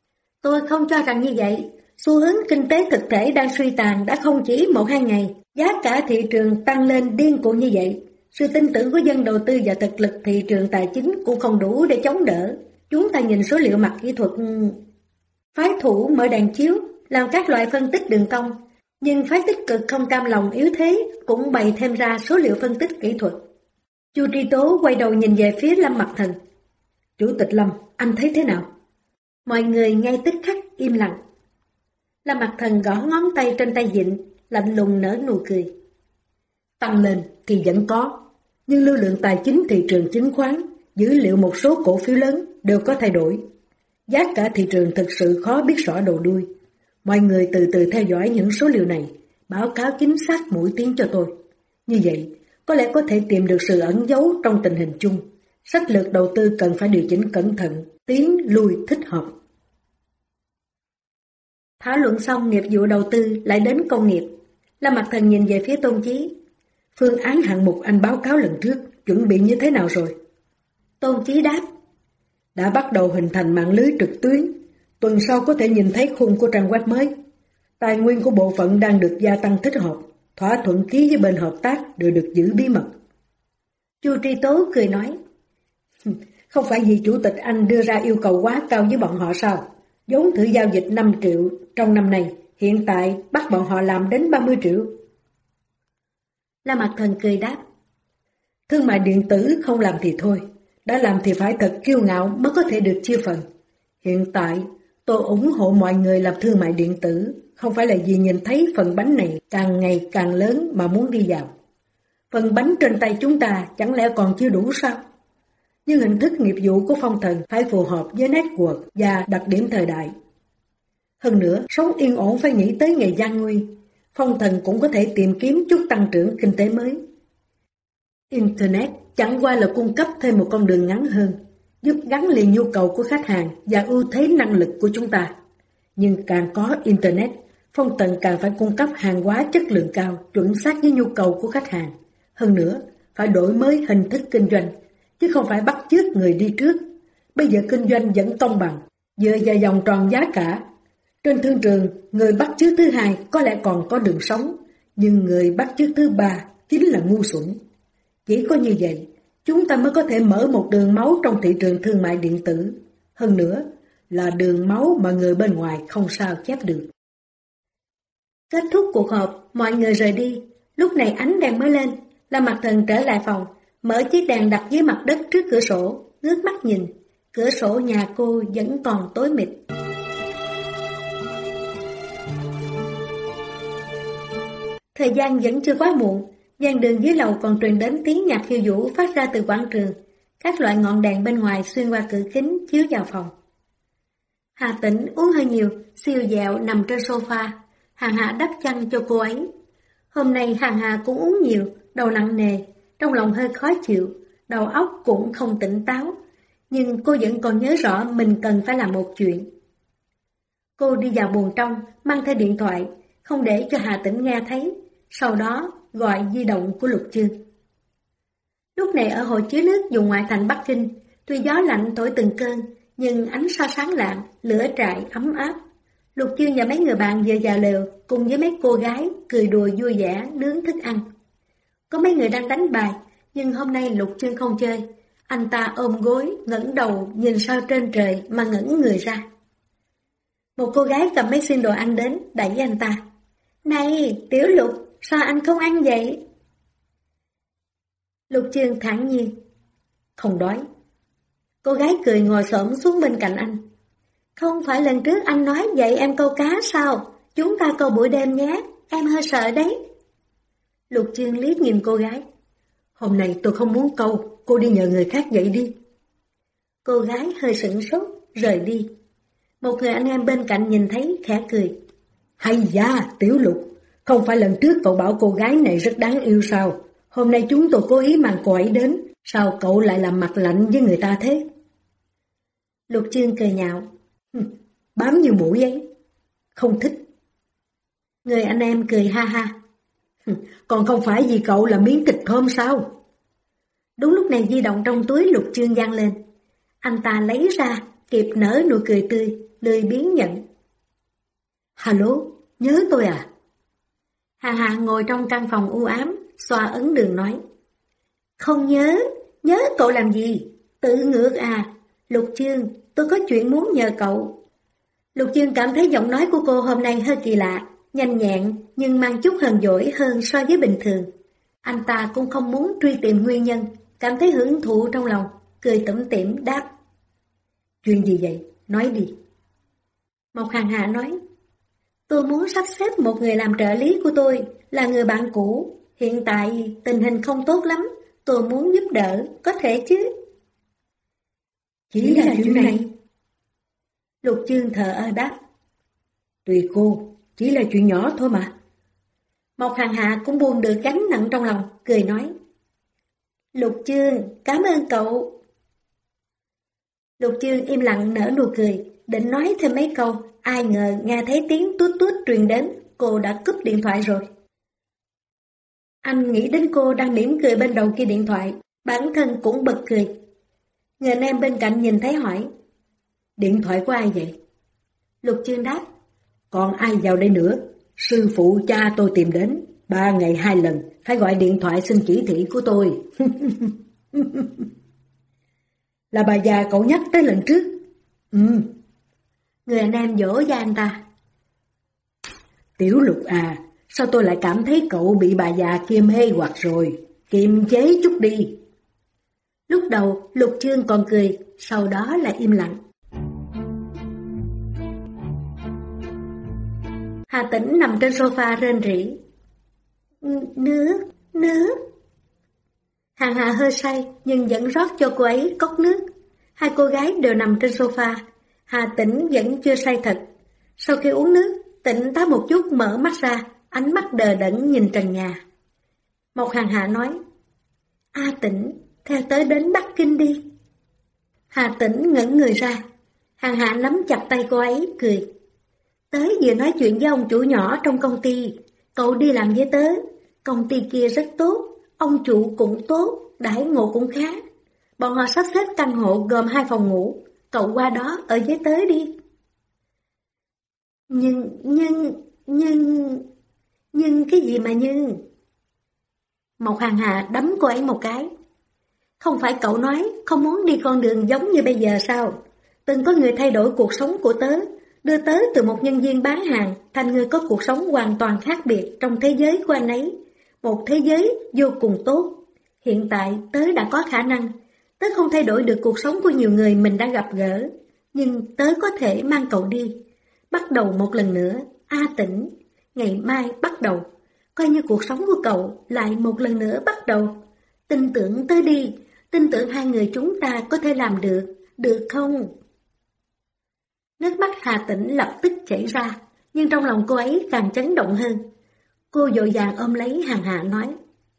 Tôi không cho rằng như vậy. Xu hướng kinh tế thực thể đang suy tàn đã không chỉ 1-2 ngày. Giá cả thị trường tăng lên điên cuồng như vậy. Sự tin tưởng của dân đầu tư và thực lực thị trường tài chính cũng không đủ để chống đỡ. Chúng ta nhìn số liệu mặt kỹ thuật. Phái thủ mở đèn chiếu, làm các loại phân tích đường cong. Nhưng phái tích cực không cam lòng yếu thế cũng bày thêm ra số liệu phân tích kỹ thuật. Chu Tri Tố quay đầu nhìn về phía Lâm Mặc Thần. Chủ tịch Lâm, anh thấy thế nào? Mọi người ngay tức khắc im lặng. Lâm Mặc Thần gõ ngón tay trên tay vịn, lạnh lùng nở nụ cười. Tăng lên thì vẫn có, nhưng lưu lượng tài chính thị trường chứng khoán, dữ liệu một số cổ phiếu lớn đều có thay đổi. Giá cả thị trường thực sự khó biết rõ đầu đuôi. Mọi người từ từ theo dõi những số liệu này, báo cáo chính xác mỗi tiếng cho tôi. Như vậy, có lẽ có thể tìm được sự ẩn giấu trong tình hình chung. Sách lược đầu tư cần phải điều chỉnh cẩn thận, tiến lui thích hợp. Thảo luận xong nghiệp vụ đầu tư lại đến công nghiệp. Lâm Mặc Thần nhìn về phía Tôn Chí. Phương án hạng mục anh báo cáo lần trước, chuẩn bị như thế nào rồi? Tôn Chí đáp. Đã bắt đầu hình thành mạng lưới trực tuyến. Tuần sau có thể nhìn thấy khung của trang web mới. Tài nguyên của bộ phận đang được gia tăng thích hợp. Thỏa thuận ký với bên hợp tác đều được giữ bí mật. Chu Tri Tố cười nói. Không phải vì chủ tịch anh đưa ra yêu cầu quá cao với bọn họ sao? Vốn thử giao dịch 5 triệu trong năm này, hiện tại bắt bọn họ làm đến 30 triệu. La Mặc Thần cười đáp. Thương mại điện tử không làm thì thôi, đã làm thì phải thật kiêu ngạo mới có thể được chia phần. Hiện tại, tôi ủng hộ mọi người làm thương mại điện tử, không phải là vì nhìn thấy phần bánh này càng ngày càng lớn mà muốn đi vào. Phần bánh trên tay chúng ta chẳng lẽ còn chưa đủ sao? Nhưng hình thức nghiệp vụ của Phong Thần phải phù hợp với network và đặc điểm thời đại. Hơn nữa, sống yên ổn phải nghĩ tới ngày gian nguy. Phong Thần cũng có thể tìm kiếm chút tăng trưởng kinh tế mới. Internet chẳng qua là cung cấp thêm một con đường ngắn hơn, giúp gắn liền nhu cầu của khách hàng và ưu thế năng lực của chúng ta. Nhưng càng có Internet, Phong Thần càng phải cung cấp hàng hóa chất lượng cao, chuẩn xác với nhu cầu của khách hàng. Hơn nữa, phải đổi mới hình thức kinh doanh, chứ không phải bắt chước người đi trước. Bây giờ kinh doanh vẫn công bằng, dựa vào vòng tròn giá cả. Trên thương trường, người bắt chước thứ hai có lẽ còn có đường sống, nhưng người bắt chước thứ ba chính là ngu xuẩn. Chỉ có như vậy, chúng ta mới có thể mở một đường máu trong thị trường thương mại điện tử. Hơn nữa, là đường máu mà người bên ngoài không sao chép được. Kết thúc cuộc họp, mọi người rời đi. Lúc này ánh đèn mới lên, Lâm Mặc Thần trở lại phòng, mở chiếc đèn đặt dưới mặt đất trước cửa sổ, ngước mắt nhìn. Cửa sổ nhà cô vẫn còn tối mịt. Thời gian vẫn chưa quá muộn, gian đường dưới lầu còn truyền đến tiếng nhạc khiêu vũ phát ra từ quảng trường. Các loại ngọn đèn bên ngoài xuyên qua cửa kính chiếu vào phòng. Hà Tĩnh uống hơi nhiều, siêu dẹo nằm trên sofa. Hàng Hạ đắp chăn cho cô ấy. Hôm nay Hàng Hạ cũng uống nhiều, đầu nặng nề, trong lòng hơi khó chịu, đầu óc cũng không tỉnh táo. Nhưng cô vẫn còn nhớ rõ mình cần phải làm một chuyện. Cô đi vào buồng trong, mang theo điện thoại, không để cho Hà Tĩnh nghe thấy, sau đó gọi di động của Lục Chương. Lúc này ở hồ chứa nước vùng ngoại thành Bắc Kinh, tuy gió lạnh thổi từng cơn, nhưng ánh sao sáng lạng, lửa trại ấm áp. Lục Chương và mấy người bạn vừa vào lều, cùng với mấy cô gái, cười đùa vui vẻ, nướng thức ăn. Có mấy người đang đánh bài, nhưng hôm nay Lục Chương không chơi. Anh ta ôm gối, ngẩng đầu, nhìn sao trên trời mà ngẩn người ra. Một cô gái cầm mấy xiên đồ ăn đến, đẩy anh ta. Này, Tiểu Lục, sao anh không ăn vậy? Lục Chương thản nhiên. Không đói. Cô gái cười ngồi xổm xuống bên cạnh anh. Không phải lần trước anh nói vậy em câu cá sao? Chúng ta câu buổi đêm nhé, em hơi sợ đấy. Lục Chương liếc nhìn cô gái. Hôm nay tôi không muốn câu, cô đi nhờ người khác vậy đi. Cô gái hơi sửng sốt, rời đi. Một người anh em bên cạnh nhìn thấy khẽ cười. Hay da, Tiểu Lục, không phải lần trước cậu bảo cô gái này rất đáng yêu sao? Hôm nay chúng tôi cố ý mang cô ấy đến, sao cậu lại làm mặt lạnh với người ta thế? Lục Chương cười nhạo. Bám như mũi ấy. Không thích. Người anh em cười ha ha. Còn không phải vì cậu là miếng thịt thơm sao? Đúng lúc này di động trong túi Lục Chương vang lên. Anh ta lấy ra, kịp nở nụ cười tươi, lười biếng nhận. Alo, nhớ tôi à? Hàng Hạ ngồi trong căn phòng u ám, xoa ấn đường nói. Không nhớ, nhớ cậu làm gì? Tự ngược à? Lục Chương, tôi có chuyện muốn nhờ cậu. Lục Chương cảm thấy giọng nói của cô hôm nay hơi kỳ lạ, nhanh nhẹn nhưng mang chút hờn dỗi hơn so với bình thường. Anh ta cũng không muốn truy tìm nguyên nhân, cảm thấy hưởng thụ trong lòng, cười tủm tỉm đáp. Chuyện gì vậy? Nói đi. Mộc Hàn Hạ nói. Tôi muốn sắp xếp một người làm trợ lý của tôi, là người bạn cũ. Hiện tại tình hình không tốt lắm, tôi muốn giúp đỡ, có thể chứ? Chỉ là chuyện này. Lục Chương thờ ơ đáp. Tùy cô, chỉ là chuyện nhỏ thôi mà. Mộc Hàn Hạ cũng buông được gánh nặng trong lòng, cười nói. Lục Chương, cảm ơn cậu. Lục Chương im lặng nở nụ cười, định nói thêm mấy câu, ai ngờ nghe thấy tiếng tút tút truyền đến, cô đã cúp điện thoại rồi. Anh nghĩ đến cô đang mỉm cười bên đầu kia điện thoại, bản thân cũng bật cười. Người anh em bên cạnh nhìn thấy hỏi. Điện thoại của ai vậy? Lục Chương đáp. Còn ai vào đây nữa? Sư phụ cha tôi tìm đến, 3 ngày 2 lần, phải gọi điện thoại xin chỉ thị của tôi. Là bà già cậu nhắc tới lần trước. Người anh em dỗ cho anh ta. Tiểu Lục à, sao tôi lại cảm thấy cậu bị bà già kia mê hoặc rồi, kiềm chế chút đi. Lúc đầu Lục Chương còn cười, sau đó lại im lặng. Hà Tĩnh nằm trên sofa rên rỉ. Nước. Hàng Hà hơi say nhưng vẫn rót cho cô ấy cốc nước. Hai cô gái đều nằm trên sofa. Hà Tĩnh vẫn chưa say thật. Sau khi uống nước, tỉnh táo một chút mở mắt ra, ánh mắt đờ đẫn nhìn trần nhà. Mộc Hàn Hạ nói. A Tĩnh, theo tới đến Bắc Kinh đi. Hà Tĩnh ngẩn người ra. Hàn Hạ nắm chặt tay cô ấy, cười. Tớ vừa nói chuyện với ông chủ nhỏ trong công ty. Cậu đi làm với tớ. Công ty kia rất tốt, ông chủ cũng tốt, đãi ngộ cũng khá. Bọn họ sắp xếp căn hộ gồm 2 phòng ngủ. Cậu qua đó ở với tớ đi. Nhưng cái gì mà nhưng? Mộc Hàn Hà đấm cô ấy một cái. Không phải cậu nói không muốn đi con đường giống như bây giờ sao? Từng có người thay đổi cuộc sống của tớ, đưa tớ từ một nhân viên bán hàng thành người có cuộc sống hoàn toàn khác biệt trong thế giới của anh ấy. Một thế giới vô cùng tốt. Hiện tại tớ đã có khả năng. Tớ không thay đổi được cuộc sống của nhiều người mình đã gặp gỡ, nhưng tớ có thể mang cậu đi. Bắt đầu một lần nữa, A Tĩnh. Ngày mai bắt đầu. Coi như cuộc sống của cậu lại một lần nữa bắt đầu. Tin tưởng tớ đi. Tin tưởng hai người chúng ta có thể làm được không? Nước mắt Hà Tĩnh lập tức chảy ra, nhưng trong lòng cô ấy càng chấn động hơn. Cô vội vàng ôm lấy Hàn Hạ nói.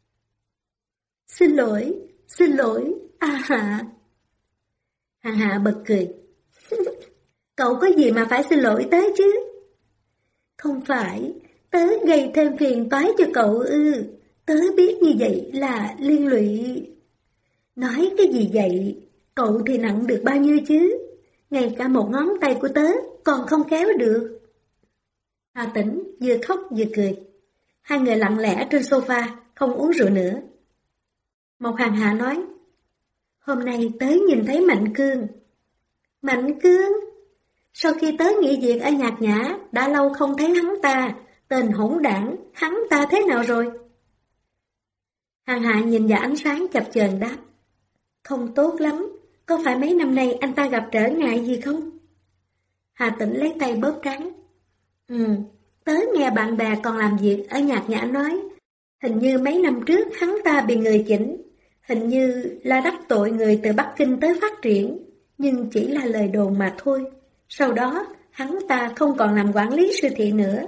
Xin lỗi, A Hạ. Hàn Hạ bật cười. Cậu có gì mà phải xin lỗi tớ chứ? Không phải, tớ gây thêm phiền toái cho cậu ư. Tớ biết như vậy là liên lụy. Nói cái gì vậy? Cậu thì nặng được bao nhiêu chứ? Ngay cả một ngón tay của tớ còn không kéo được. Hà Tĩnh vừa khóc vừa cười. Hai người lặng lẽ trên sofa, không uống rượu nữa. Mộc Hàn Hạ nói. Hôm nay tớ nhìn thấy Mạnh Cương. Mạnh Cương? Sau khi tớ nghỉ việc ở Nhạc Nhã, đã lâu không thấy hắn ta. Tên hỗn đảng, hắn ta thế nào rồi? Hàn Hạ nhìn vào ánh sáng chập chờn đáp. Không tốt lắm. Có phải mấy năm nay anh ta gặp trở ngại gì không? Hà Tĩnh lấy tay bóp trán. Tớ nghe bạn bè còn làm việc ở Nhạc Nhã nói, hình như mấy năm trước hắn ta bị người chỉnh, hình như là đắc tội người từ Bắc Kinh tới phát triển, nhưng chỉ là lời đồn mà thôi. Sau đó, hắn ta không còn làm quản lý siêu thị nữa.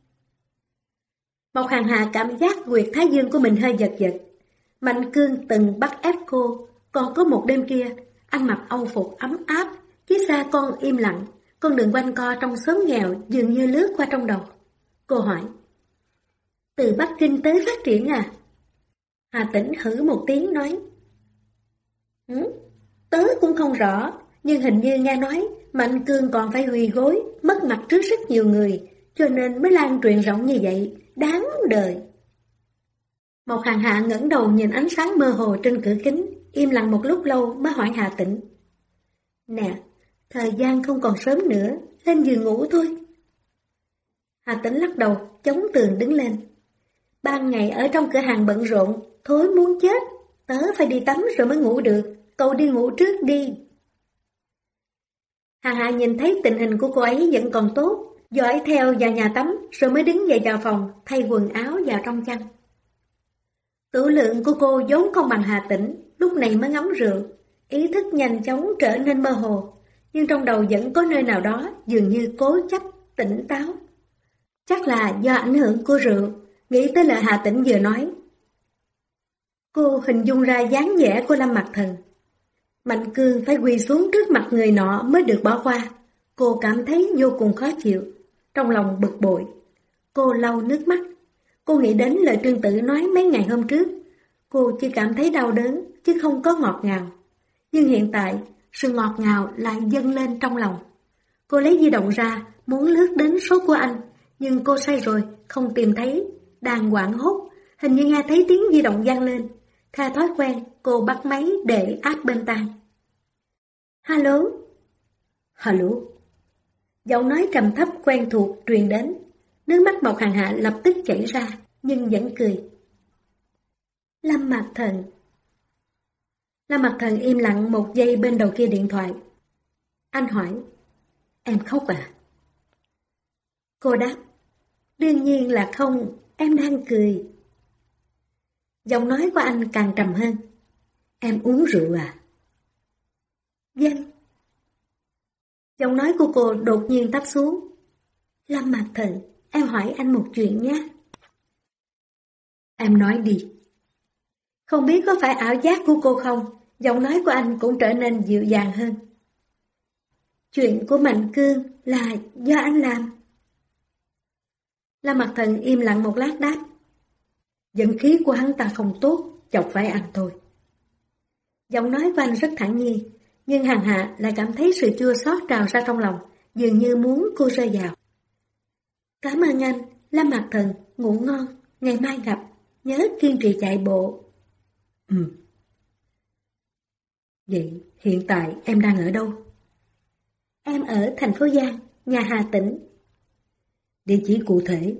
Mộc Hàn Hà cảm giác huyệt thái dương của mình hơi giật giật. Mạnh Cương từng bắt ép cô, còn có một đêm kia, anh mặc âu phục ấm áp, chiếc xe con im lặng, con đường quanh co trong xóm nghèo dường như lướt qua trong đầu. Cô hỏi, từ Bắc Kinh tới phát triển à? Hà Tĩnh hử một tiếng nói, tớ cũng không rõ, nhưng hình như nghe nói Mạnh Cương còn phải quỳ gối, mất mặt trước rất nhiều người, cho nên mới lan truyền rộng như vậy, đáng đời. Một Hàng Hạ ngẩng đầu nhìn ánh sáng mơ hồ trên cửa kính, im lặng một lúc lâu mới hỏi Hà Tĩnh. Nè, thời gian không còn sớm nữa, lên giường ngủ thôi. Hà Tĩnh lắc đầu, chống tường đứng lên. Ban ngày ở trong cửa hàng bận rộn, thối muốn chết, tớ phải đi tắm rồi mới ngủ được, cậu đi ngủ trước đi. Hàng Hạ nhìn thấy tình hình của cô ấy vẫn còn tốt, dõi theo vào nhà tắm rồi mới đứng dậy vào phòng, thay quần áo vào trong chăn. Tửu lượng của cô vốn không bằng Hà Tĩnh, lúc này mới ngấm rượu, ý thức nhanh chóng trở nên mơ hồ, nhưng trong đầu vẫn có nơi nào đó dường như cố chấp, tỉnh táo. Chắc là do ảnh hưởng của rượu, nghĩ tới lời Hà Tĩnh vừa nói. Cô hình dung ra dáng vẻ của Lâm Mặc Thần. Mạnh Cương phải quỳ xuống trước mặt người nọ mới được bỏ qua. Cô cảm thấy vô cùng khó chịu, trong lòng bực bội. Cô lau nước mắt. Cô nghĩ đến lời Trương Tử nói mấy ngày hôm trước. Cô chỉ cảm thấy đau đớn, chứ không có ngọt ngào. Nhưng hiện tại, sự ngọt ngào lại dâng lên trong lòng. Cô lấy di động ra, muốn lướt đến số của anh, nhưng cô say rồi, không tìm thấy. Đang hoảng hốt, hình như nghe thấy tiếng di động vang lên. Theo thói quen, cô bắt máy để áp bên tai. Alo? Alo? Giọng nói trầm thấp quen thuộc truyền đến. Nước mắt Mộc Hàng Hạ lập tức chảy ra, nhưng vẫn cười. Lâm Mạc Thần. Lâm Mạc Thần im lặng một giây bên đầu kia điện thoại. Anh hỏi, em khóc à? Cô đáp, đương nhiên là không, em đang cười. Giọng nói của anh càng trầm hơn. Em uống rượu à? Vâng. Giọng nói của cô đột nhiên thấp xuống. Lâm Mạc Thần, em hỏi anh một chuyện nhé. Em nói đi. Không biết có phải ảo giác của cô không, giọng nói của anh cũng trở nên dịu dàng hơn. Chuyện của Mạnh Cương là do anh làm. Lâm Mạc Thần im lặng một lát đáp. Vận khí của hắn ta không tốt, chọc phải anh thôi. Giọng nói của anh rất thản nhiên, nhưng Hàng Hạ lại cảm thấy sự chua xót trào ra trong lòng, dường như muốn cô rơi vào. Cảm ơn anh, Lâm Mạc Thần, ngủ ngon, ngày mai gặp, nhớ kiên trì chạy bộ. Vậy hiện tại em đang ở đâu? Em ở thành phố Giang, nhà Hà Tĩnh. Địa chỉ cụ thể.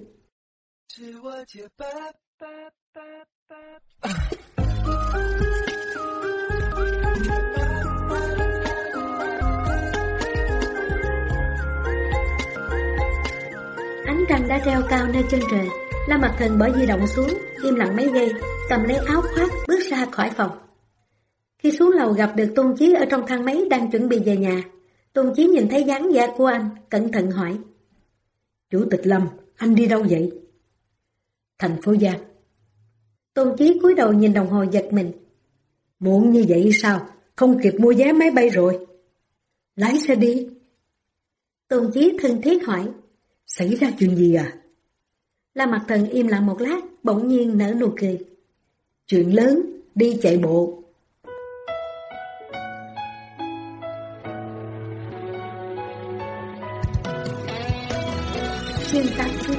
Ánh trăng đã treo cao nơi chân trời. Lâm Mạc Thần bỏ di động xuống, im lặng mấy giây, cầm lấy áo khoác bước ra khỏi phòng. Khi xuống lầu gặp được Tôn Chí ở trong thang máy đang chuẩn bị về nhà. Tôn Chí nhìn thấy dáng vẻ của anh, cẩn thận hỏi. Chủ tịch Lâm, anh đi đâu vậy? Thành phố Giang. Tôn Chí cúi đầu nhìn đồng hồ giật mình. Muộn như vậy sao? Không kịp mua vé máy bay rồi. Lái xe đi. Tôn Chí thân thiết hỏi. Xảy ra chuyện gì à? Lâm Mạc Thần im lặng một lát, bỗng nhiên nở nụ cười. Chuyện lớn, đi chạy bộ. Chương 89.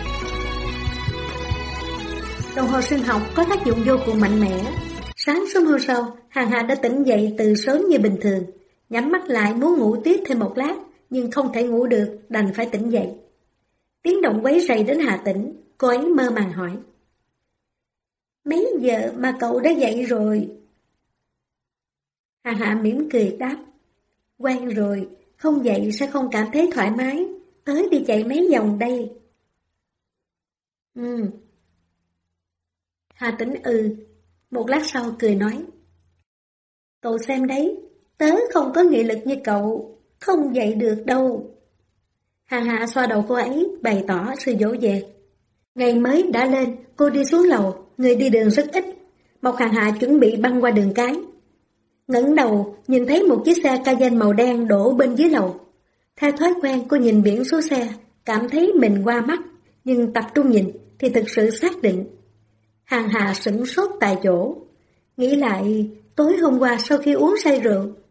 Đồng hồ sinh học có tác dụng vô cùng mạnh mẽ. Sáng sớm hôm sau, Hàng Hạ đã tỉnh dậy từ sớm như bình thường. Nhắm mắt lại muốn ngủ tiếp thêm một lát, nhưng không thể ngủ được, đành phải tỉnh dậy. Tiếng động quấy rầy đến Hà Tĩnh, cô ấy mơ màng hỏi. Mấy giờ mà cậu đã dậy rồi? Hàng Hạ mỉm cười đáp. Quen rồi, không dậy sẽ không cảm thấy thoải mái, tới đi chạy mấy vòng đây. Hà Tĩnh một lát sau cười nói. Cậu xem đấy, tớ không có nghị lực như cậu, không dậy được đâu. Hàng Hạ xoa đầu cô ấy, bày tỏ sự dỗ về. Ngày mới đã lên, cô đi xuống lầu, người đi đường rất ít. Một Hàng Hạ chuẩn bị băng qua đường cái. Ngẩng đầu, nhìn thấy một chiếc xe Cayenne màu đen đổ bên dưới lầu. Theo thói quen, cô nhìn biển số xe, cảm thấy mình qua mắt, nhưng tập trung nhìn thì thực sự xác định. Hàng Hạ sửng sốt tại chỗ. Nghĩ lại, tối hôm qua sau khi uống say rượu,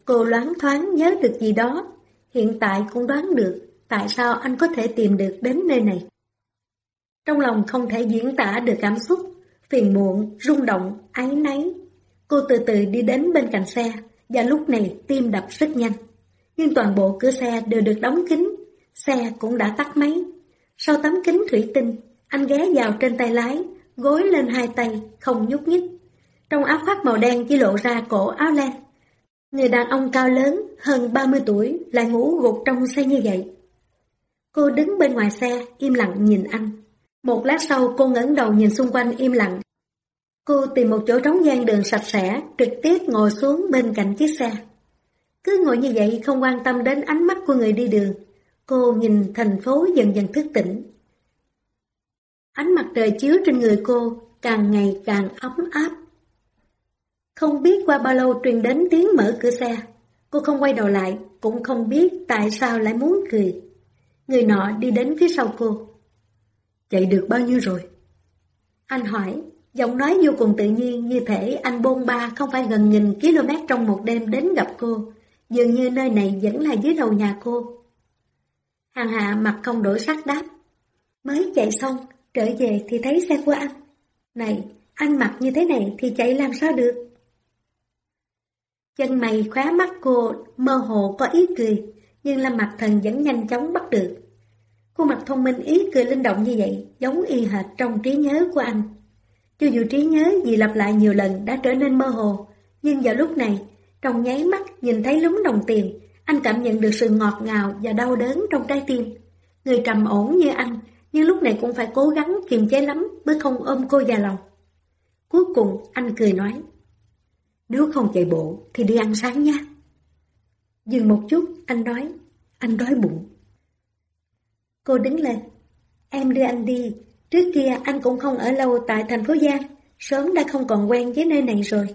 Cô loáng thoáng nhớ được gì đó, hiện tại cũng đoán được tại sao anh có thể tìm được đến nơi này. Trong lòng không thể diễn tả được cảm xúc, phiền muộn, rung động, áy náy. Cô từ từ đi đến bên cạnh xe, và lúc này tim đập rất nhanh. Nhưng toàn bộ cửa xe đều được đóng kín, xe cũng đã tắt máy. Sau tấm kính thủy tinh, anh ghé vào trên tay lái, gối lên hai tay, không nhúc nhích. Trong áo khoác màu đen chỉ lộ ra cổ áo len. Người đàn ông cao lớn, hơn 30 tuổi, lại ngủ gục trong xe như vậy. Cô đứng bên ngoài xe, im lặng nhìn anh. Một lát sau cô ngẩng đầu nhìn xung quanh im lặng. Cô tìm một chỗ trống gian đường sạch sẽ, trực tiếp ngồi xuống bên cạnh chiếc xe. Cứ ngồi như vậy không quan tâm đến ánh mắt của người đi đường. Cô nhìn thành phố dần dần thức tỉnh. Ánh mặt trời chiếu trên người cô càng ngày càng ấm áp. Không biết qua bao lâu truyền đến tiếng mở cửa xe. Cô không quay đầu lại, cũng không biết tại sao lại muốn cười. Người nọ đi đến phía sau cô. Chạy được bao nhiêu rồi? Anh hỏi, giọng nói vô cùng tự nhiên, như thể anh bôn ba không phải gần 1000 km trong một đêm đến gặp cô. Dường như nơi này vẫn là dưới đầu nhà cô. Hàng Hạ mặt không đổi sắc đáp. Mới chạy xong, trở về thì thấy xe của anh. Này, anh mặc như thế này thì chạy làm sao được? Chân mày khóe mắt cô mơ hồ có ý cười, nhưng Lâm Mặc Thần vẫn nhanh chóng bắt được. Khuôn mặt thông minh ý cười linh động như vậy, giống y hệt trong trí nhớ của anh. Cho dù trí nhớ vì lặp lại nhiều lần đã trở nên mơ hồ, nhưng vào lúc này, trong nháy mắt nhìn thấy lúm đồng tiền, anh cảm nhận được sự ngọt ngào và đau đớn trong trái tim. Người trầm ổn như anh, nhưng lúc này cũng phải cố gắng kiềm chế lắm mới không ôm cô vào lòng. Cuối cùng anh cười nói, nếu không chạy bộ thì đi ăn sáng nha. Dừng một chút, anh nói, anh đói bụng. Cô đứng lên, em đưa anh đi. Trước kia anh cũng không ở lâu tại thành phố Giang, sớm đã không còn quen với nơi này rồi.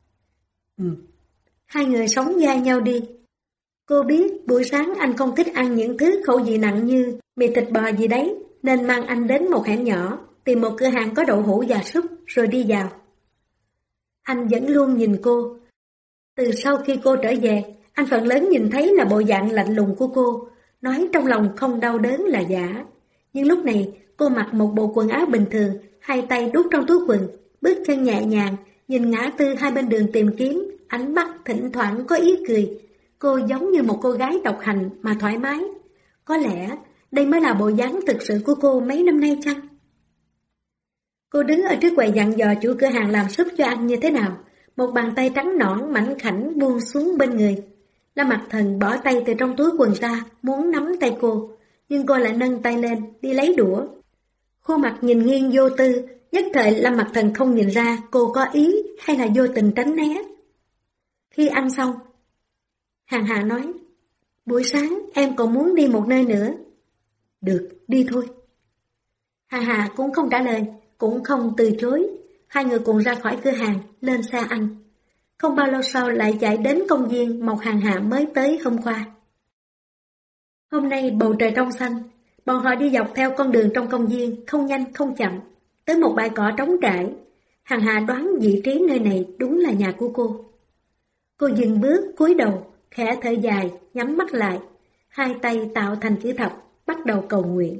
Hai người sống vai nhau đi. Cô biết buổi sáng anh không thích ăn những thứ khẩu vị nặng như mì thịt bò gì đấy, nên mang anh đến một hẻm nhỏ, tìm một cửa hàng có đậu hũ và súp rồi đi vào. Anh vẫn luôn nhìn cô. Từ sau khi cô trở về, anh phần lớn nhìn thấy là bộ dạng lạnh lùng của cô, nói trong lòng không đau đớn là giả. Nhưng lúc này, cô mặc một bộ quần áo bình thường, hai tay đút trong túi quần, bước chân nhẹ nhàng, nhìn ngã tư hai bên đường tìm kiếm, ánh mắt thỉnh thoảng có ý cười. Cô giống như một cô gái độc hành mà thoải mái. Có lẽ đây mới là bộ dáng thực sự của cô mấy năm nay chăng? Cô đứng ở trước quầy dặn dò chủ cửa hàng làm súp cho anh như thế nào. Một bàn tay trắng nõn mảnh khảnh buông xuống bên người. Lâm Mặc Thần bỏ tay từ trong túi quần ra, muốn nắm tay cô, nhưng cô lại nâng tay lên, đi lấy đũa. Khuôn mặt nhìn nghiêng vô tư, nhất thời Lâm Mặc Thần không nhìn ra cô có ý hay là vô tình tránh né. Khi ăn xong, Hàng Hạ nói, buổi sáng em còn muốn đi một nơi nữa. Được, đi thôi. Hàng Hạ cũng không trả lời, cũng không từ chối. Hai người cùng ra khỏi cửa hàng, lên xe anh. Không bao lâu sau lại chạy đến công viên một Hàng Hạ mới tới hôm qua. Hôm nay bầu trời trong xanh, bọn họ đi dọc theo con đường trong công viên, không nhanh không chậm, tới một bãi cỏ trống trải. Hàng Hạ đoán vị trí nơi này đúng là nhà của cô. Cô dừng bước, cúi đầu, khẽ thở dài, nhắm mắt lại, hai tay tạo thành chữ thập, bắt đầu cầu nguyện.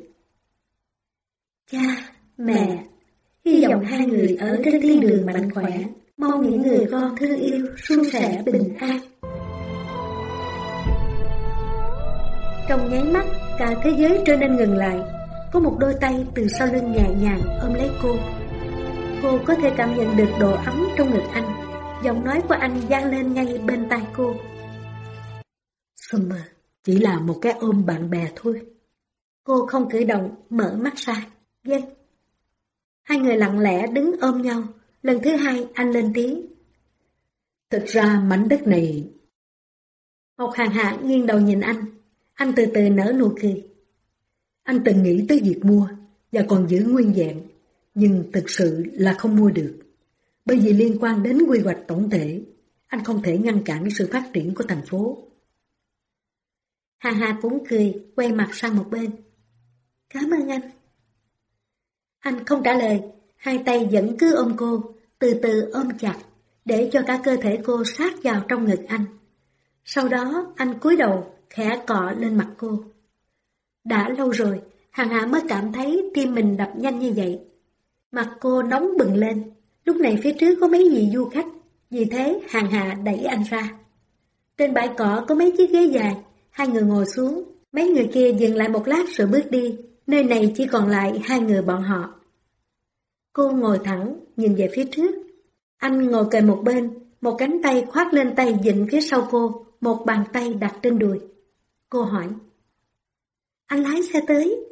Cha, mẹ, hy vọng hai người ở trên thiên đường mạnh khỏe, mong những người con thương yêu, suôn sẻ, bình an. Trong nháy mắt, cả thế giới trở nên ngừng lại. Có một đôi tay từ sau lưng nhẹ nhàng ôm lấy cô. Cô có thể cảm nhận được độ ấm trong ngực anh. Giọng nói của anh vang lên ngay bên tai cô. Summer, chỉ là một cái ôm bạn bè thôi. Cô không cử động, mở mắt ra. Vâng. Hai người lặng lẽ đứng ôm nhau. Lần thứ hai anh lên tiếng. Thực ra mảnh đất này... Một Hàng Hạ nghiêng đầu nhìn anh. Anh từ từ nở nụ cười. Anh từng nghĩ tới việc mua và còn giữ nguyên vẹn, nhưng thực sự là không mua được. Bởi vì liên quan đến quy hoạch tổng thể, anh không thể ngăn cản sự phát triển của thành phố. Hàng Hạ cũng cười, quay mặt sang một bên. Cảm ơn anh. Anh không trả lời, hai tay vẫn cứ ôm cô, từ từ ôm chặt, để cho cả cơ thể cô sát vào trong ngực anh. Sau đó anh cúi đầu khẽ cọ lên mặt cô. Đã lâu rồi, Hằng Hà mới cảm thấy tim mình đập nhanh như vậy. Mặt cô nóng bừng lên, lúc này phía trước có mấy vị du khách, vì thế Hằng Hà đẩy anh ra. Trên bãi cỏ có mấy chiếc ghế dài, hai người ngồi xuống, mấy người kia dừng lại một lát rồi bước đi, nơi này chỉ còn lại hai người bọn họ. Cô ngồi thẳng, nhìn về phía trước. Anh ngồi kề một bên, một cánh tay khoác lên tay vịn phía sau cô, một bàn tay đặt trên đùi. Cô hỏi, anh lái xe tới?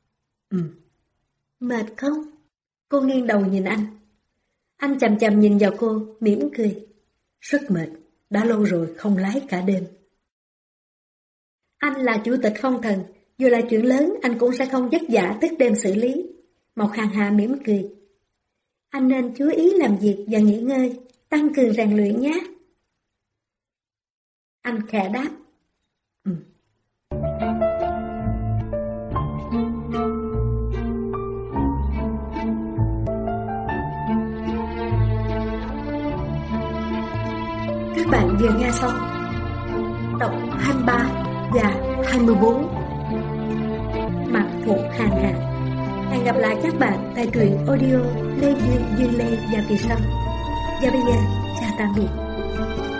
Mệt không? Cô nghiêng đầu nhìn anh. Anh chằm chằm nhìn vào cô, mỉm cười. Rất mệt, đã lâu rồi không lái cả đêm. Anh là chủ tịch Phong Thần, dù là chuyện lớn anh cũng sẽ không vất vả thức đêm xử lý. Mộc Hàn Hà mỉm cười. Anh nên chú ý làm việc và nghỉ ngơi, tăng cường rèn luyện nhé. Anh khẽ đáp. Các bạn vừa nghe xong tập 23 và 24 Mặt Phục Hàn Hà. Hẹn gặp lại các bạn tại truyện audio Lê Duyên Lê và kỳ sau. Và bây giờ, chào tạm biệt.